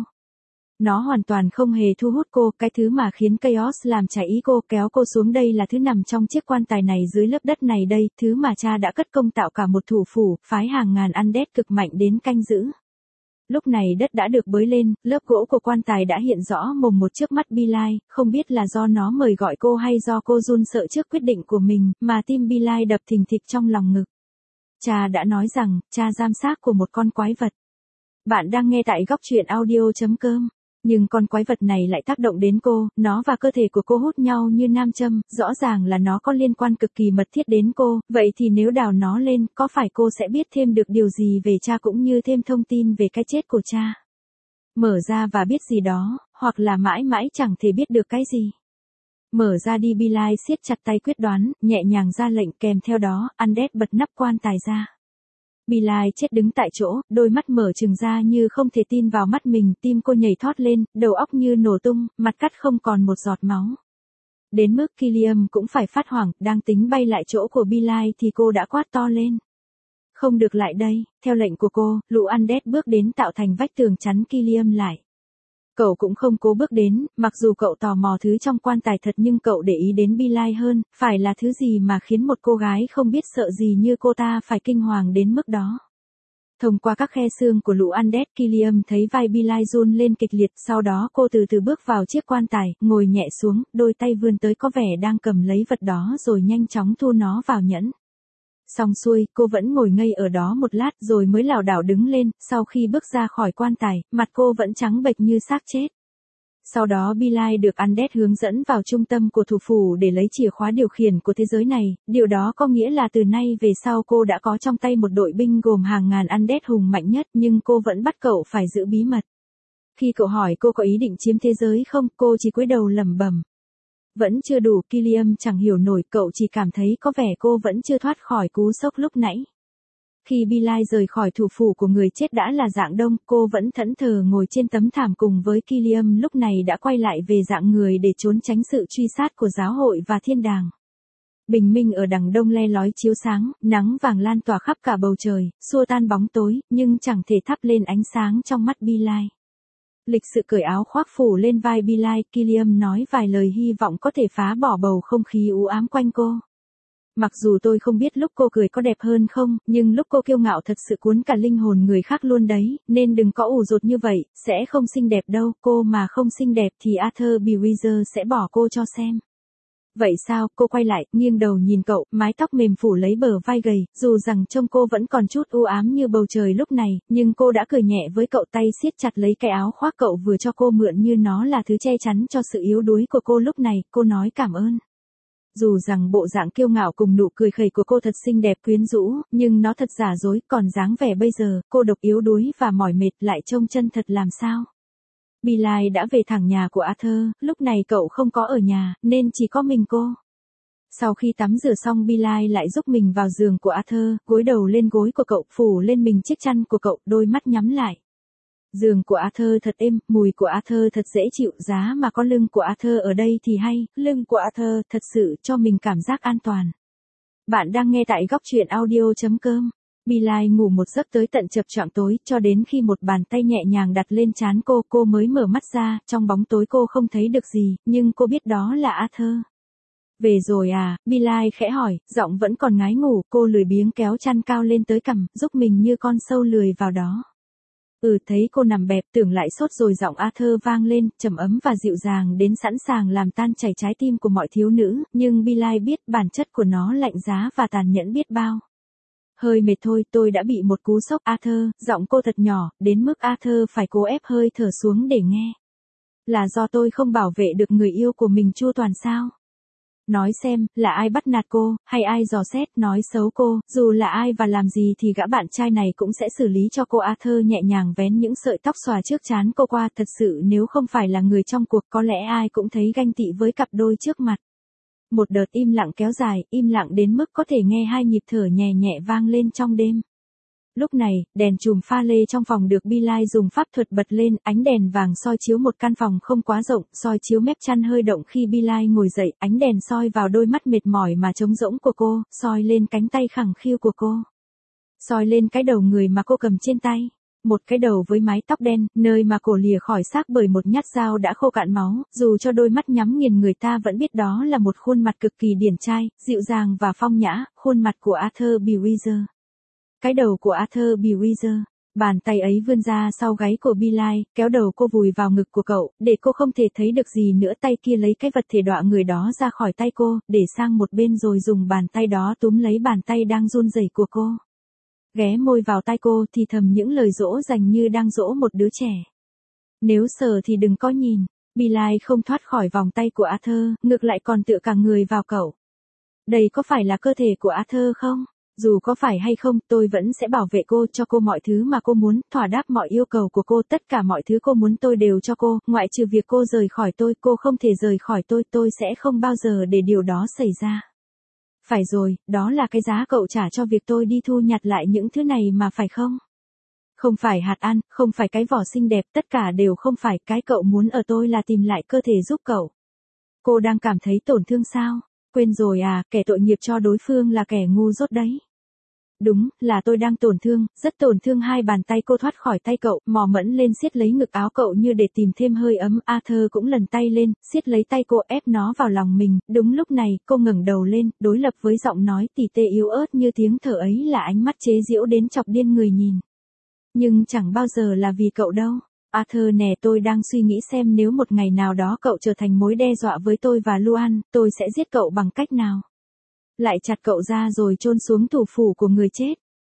[SPEAKER 1] Nó hoàn toàn không hề thu hút cô, cái thứ mà khiến Chaos làm trái ý cô, kéo cô xuống đây là thứ nằm trong chiếc quan tài này dưới lớp đất này đây, thứ mà cha đã cất công tạo cả một thủ phủ, phái hàng ngàn Undead cực mạnh đến canh giữ. Lúc này đất đã được bới lên, lớp gỗ của quan tài đã hiện rõ mồm một trước mắt Billy, không biết là do nó mời gọi cô hay do cô run sợ trước quyết định của mình, mà tim Billy đập thình thịch trong lòng ngực. Cha đã nói rằng, cha giam xác của một con quái vật. Bạn đang nghe tại góc truyện audio chấm com. Nhưng con quái vật này lại tác động đến cô, nó và cơ thể của cô hút nhau như nam châm, rõ ràng là nó có liên quan cực kỳ mật thiết đến cô, vậy thì nếu đào nó lên, có phải cô sẽ biết thêm được điều gì về cha cũng như thêm thông tin về cái chết của cha? Mở ra và biết gì đó, hoặc là mãi mãi chẳng thể biết được cái gì. Mở ra đi. Billy siết chặt tay quyết đoán, nhẹ nhàng ra lệnh, kèm theo đó, Undead bật nắp quan tài ra. Billy chết đứng tại chỗ, đôi mắt mở trừng ra như không thể tin vào mắt mình, tim cô nhảy thót lên, đầu óc như nổ tung, mặt cắt không còn một giọt máu. Đến mức Killiam cũng phải phát hoảng, đang tính bay lại chỗ của Billy thì cô đã quát to lên. Không được lại đây, theo lệnh của cô, lũ Undead bước đến tạo thành vách tường chắn Killiam lại. Cậu cũng không cố bước đến, mặc dù cậu tò mò thứ trong quan tài thật nhưng cậu để ý đến Billy hơn, phải là thứ gì mà khiến một cô gái không biết sợ gì như cô ta phải kinh hoàng đến mức đó. Thông qua các khe xương của lũ Undead, Killiam thấy vai Billy run lên kịch liệt, sau đó cô từ từ bước vào chiếc quan tài, ngồi nhẹ xuống, đôi tay vươn tới có vẻ đang cầm lấy vật đó rồi nhanh chóng thu nó vào nhẫn. Xong xuôi, cô vẫn ngồi ngây ở đó một lát rồi mới lảo đảo đứng lên, sau khi bước ra khỏi quan tài, mặt cô vẫn trắng bệch như xác chết. Sau đó Billy được Undead hướng dẫn vào trung tâm của thủ phủ để lấy chìa khóa điều khiển của thế giới này, điều đó có nghĩa là từ nay về sau cô đã có trong tay một đội binh gồm hàng ngàn Undead hùng mạnh nhất, nhưng cô vẫn bắt cậu phải giữ bí mật. Khi cậu hỏi cô có ý định chiếm thế giới không, cô chỉ cúi đầu lẩm bẩm. Vẫn chưa đủ. Killiam chẳng hiểu nổi, cậu chỉ cảm thấy có vẻ cô vẫn chưa thoát khỏi cú sốc lúc nãy. Khi Billy rời khỏi thủ phủ của người chết đã là rạng đông, cô vẫn thẫn thờ ngồi trên tấm thảm cùng với Killiam lúc này đã quay lại về dạng người để trốn tránh sự truy sát của giáo hội và thiên đàng. Bình minh ở đằng đông le lói chiếu sáng, nắng vàng lan tỏa khắp cả bầu trời, xua tan bóng tối, nhưng chẳng thể thắp lên ánh sáng trong mắt Billy. Lịch sự cởi áo khoác phủ lên vai Billy, Killiam nói vài lời hy vọng có thể phá bỏ bầu không khí u ám quanh cô. Mặc dù tôi không biết lúc cô cười có đẹp hơn không, nhưng lúc cô kiêu ngạo thật sự cuốn cả linh hồn người khác luôn đấy, nên đừng có ủ rột như vậy, sẽ không xinh đẹp đâu, cô mà không xinh đẹp thì Arthur Brewer sẽ bỏ cô cho xem. Vậy sao? Cô quay lại, nghiêng đầu nhìn cậu, mái tóc mềm phủ lấy bờ vai gầy, dù rằng trông cô vẫn còn chút u ám như bầu trời lúc này, nhưng cô đã cười nhẹ với cậu, tay siết chặt lấy cái áo khoác cậu vừa cho cô mượn như nó là thứ che chắn cho sự yếu đuối của cô lúc này, cô nói cảm ơn. Dù rằng bộ dạng kiêu ngạo cùng nụ cười khẩy của cô thật xinh đẹp quyến rũ, nhưng nó thật giả dối, còn dáng vẻ bây giờ, cô độc yếu đuối và mỏi mệt lại trông chân thật làm sao. Billie đã về thẳng nhà của Arthur, lúc này cậu không có ở nhà, nên chỉ có mình cô. Sau khi tắm rửa xong Billie lại giúp mình vào giường của Arthur, gối đầu lên gối của cậu, phủ lên mình chiếc chăn của cậu, đôi mắt nhắm lại. Giường của Arthur thật êm, mùi của Arthur thật dễ chịu, giá mà có lưng của Arthur ở đây thì hay, lưng của Arthur thật sự cho mình cảm giác an toàn. Bạn đang nghe tại góc truyện audio chấm com. Billie ngủ một giấc tới tận chập choạng tối, cho đến khi một bàn tay nhẹ nhàng đặt lên trán cô, cô mới mở mắt ra, trong bóng tối cô không thấy được gì, nhưng cô biết đó là Arthur. Về rồi à, Billie khẽ hỏi, giọng vẫn còn ngái ngủ, cô lười biếng kéo chăn cao lên tới cằm, giúp mình như con sâu lười vào đó. Ừ, thấy cô nằm bẹp, tưởng lại sốt rồi giọng Arthur vang lên, trầm ấm và dịu dàng đến sẵn sàng làm tan chảy trái tim của mọi thiếu nữ, nhưng Billie biết bản chất của nó lạnh giá và tàn nhẫn biết bao. Hơi mệt thôi, tôi đã bị một cú sốc. Arthur, giọng cô thật nhỏ, đến mức Arthur phải cố ép hơi thở xuống để nghe. Là do tôi không bảo vệ được người yêu của mình chu toàn sao? Nói xem, là ai bắt nạt cô, hay ai dò xét, nói xấu cô, dù là ai và làm gì thì gã bạn trai này cũng sẽ xử lý cho cô. Arthur nhẹ nhàng vén những sợi tóc xòa trước trán cô qua, thật sự nếu không phải là người trong cuộc có lẽ ai cũng thấy ganh tị với cặp đôi trước mặt. Một đợt im lặng kéo dài, im lặng đến mức có thể nghe hai nhịp thở nhẹ nhẹ vang lên trong đêm. Lúc này, đèn chùm pha lê trong phòng được Billie dùng pháp thuật bật lên, ánh đèn vàng soi chiếu một căn phòng không quá rộng, soi chiếu mép chăn hơi động khi Billie ngồi dậy, ánh đèn soi vào đôi mắt mệt mỏi mà trống rỗng của cô, soi lên cánh tay khẳng khiu của cô. Soi lên cái đầu người mà cô cầm trên tay. Một cái đầu với mái tóc đen, nơi mà cổ lìa khỏi xác bởi một nhát dao đã khô cạn máu, dù cho đôi mắt nhắm nghiền người ta vẫn biết đó là một khuôn mặt cực kỳ điển trai, dịu dàng và phong nhã, khuôn mặt của Arthur Bewitzer. Cái đầu của Arthur Bewitzer. Bàn tay ấy vươn ra sau gáy của Billie, kéo đầu cô vùi vào ngực của cậu, để cô không thể thấy được gì nữa. Tay kia lấy cái vật thể đọa người đó ra khỏi tay cô, để sang một bên rồi dùng bàn tay đó túm lấy bàn tay đang run rẩy của cô. Ghé môi vào tai cô thì thầm những lời dỗ dành như đang dỗ một đứa trẻ. Nếu sờ thì đừng có nhìn. Billie không thoát khỏi vòng tay của Arthur, ngược lại còn tựa cả người vào cậu. Đây có phải là cơ thể của Arthur không? Dù có phải hay không, tôi vẫn sẽ bảo vệ cô, cho cô mọi thứ mà cô muốn, thỏa đáp mọi yêu cầu của cô, tất cả mọi thứ cô muốn tôi đều cho cô, ngoại trừ việc cô rời khỏi tôi, cô không thể rời khỏi tôi, tôi sẽ không bao giờ để điều đó xảy ra. Phải rồi, đó là cái giá cậu trả cho việc tôi đi thu nhặt lại những thứ này mà phải không? Không phải hạt ăn, không phải cái vỏ xinh đẹp, tất cả đều không phải, cái cậu muốn ở tôi là tìm lại cơ thể giúp cậu. Cô đang cảm thấy tổn thương sao? Quên rồi à, kẻ tội nghiệp cho đối phương là kẻ ngu dốt đấy. Đúng, là tôi đang tổn thương, rất tổn thương. Hai bàn tay cô thoát khỏi tay cậu, mò mẫm lên siết lấy ngực áo cậu như để tìm thêm hơi ấm. Arthur cũng lần tay lên, siết lấy tay cô, ép nó vào lòng mình. Đúng lúc này, cô ngẩng đầu lên, đối lập với giọng nói tỉ tê yếu ớt như tiếng thở ấy là ánh mắt chế giễu đến chọc điên người nhìn. Nhưng chẳng bao giờ là vì cậu đâu. Arthur nè, tôi đang suy nghĩ xem nếu một ngày nào đó cậu trở thành mối đe dọa với tôi và Luan, tôi sẽ giết cậu bằng cách nào? Lại chặt cậu ra rồi chôn xuống thủ phủ của người chết.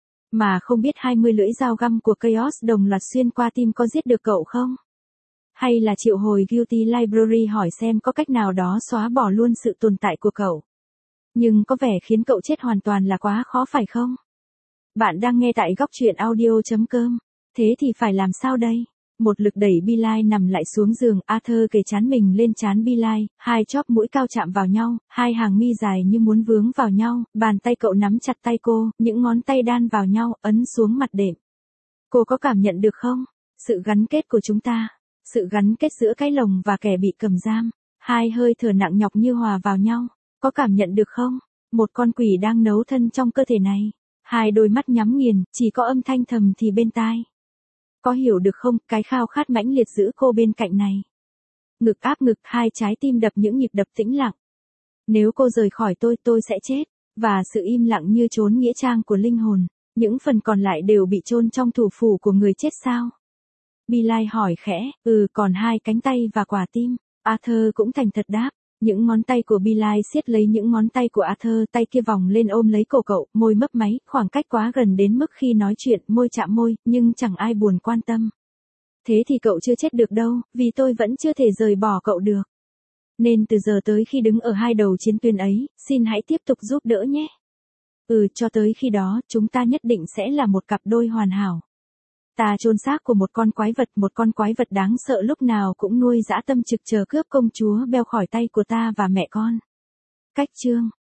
[SPEAKER 1] Mà không biết hai mươi lưỡi dao găm của Chaos đồng loạt xuyên qua tim có giết được cậu không? Hay là triệu hồi Guilty Library hỏi xem có cách nào đó xóa bỏ luôn sự tồn tại của cậu? Nhưng có vẻ khiến cậu chết hoàn toàn là quá khó phải không? Bạn đang nghe tại góc truyện audio chấm com. Thế thì phải làm sao đây? Một lực đẩy Billie nằm lại xuống giường, Arthur kề trán mình lên trán Billie, hai chóp mũi cao chạm vào nhau, hai hàng mi dài như muốn vướng vào nhau, bàn tay cậu nắm chặt tay cô, những ngón tay đan vào nhau, ấn xuống mặt đệm. Cô có cảm nhận được không? Sự gắn kết của chúng ta, sự gắn kết giữa cái lồng và kẻ bị cầm giam, hai hơi thở nặng nhọc như hòa vào nhau, có cảm nhận được không? Một con quỷ đang nấu thân trong cơ thể này, hai đôi mắt nhắm nghiền, chỉ có âm thanh thầm thì bên tai. Có hiểu được không, cái khao khát mãnh liệt giữ cô bên cạnh này. Ngực áp ngực, hai trái tim đập những nhịp đập tĩnh lặng. Nếu cô rời khỏi tôi, tôi sẽ chết. Và sự im lặng như chốn nghĩa trang của linh hồn. Những phần còn lại đều bị chôn trong thủ phủ của người chết sao? Billie hỏi khẽ, ừ, còn hai cánh tay và quả tim. Arthur cũng thành thật đáp. Những ngón tay của Billie siết lấy những ngón tay của Arthur, tay kia vòng lên ôm lấy cổ cậu, môi mấp máy, khoảng cách quá gần đến mức khi nói chuyện, môi chạm môi, nhưng chẳng ai buồn quan tâm. Thế thì cậu chưa chết được đâu, vì tôi vẫn chưa thể rời bỏ cậu được. Nên từ giờ tới khi đứng ở hai đầu chiến tuyến ấy, xin hãy tiếp tục giúp đỡ nhé. Ừ, cho tới khi đó, chúng ta nhất định sẽ là một cặp đôi hoàn hảo. Ta chôn xác của một con quái vật, một con quái vật đáng sợ lúc nào cũng nuôi dã tâm trực chờ cướp công chúa Belle khỏi tay của ta và mẹ con. Cách chương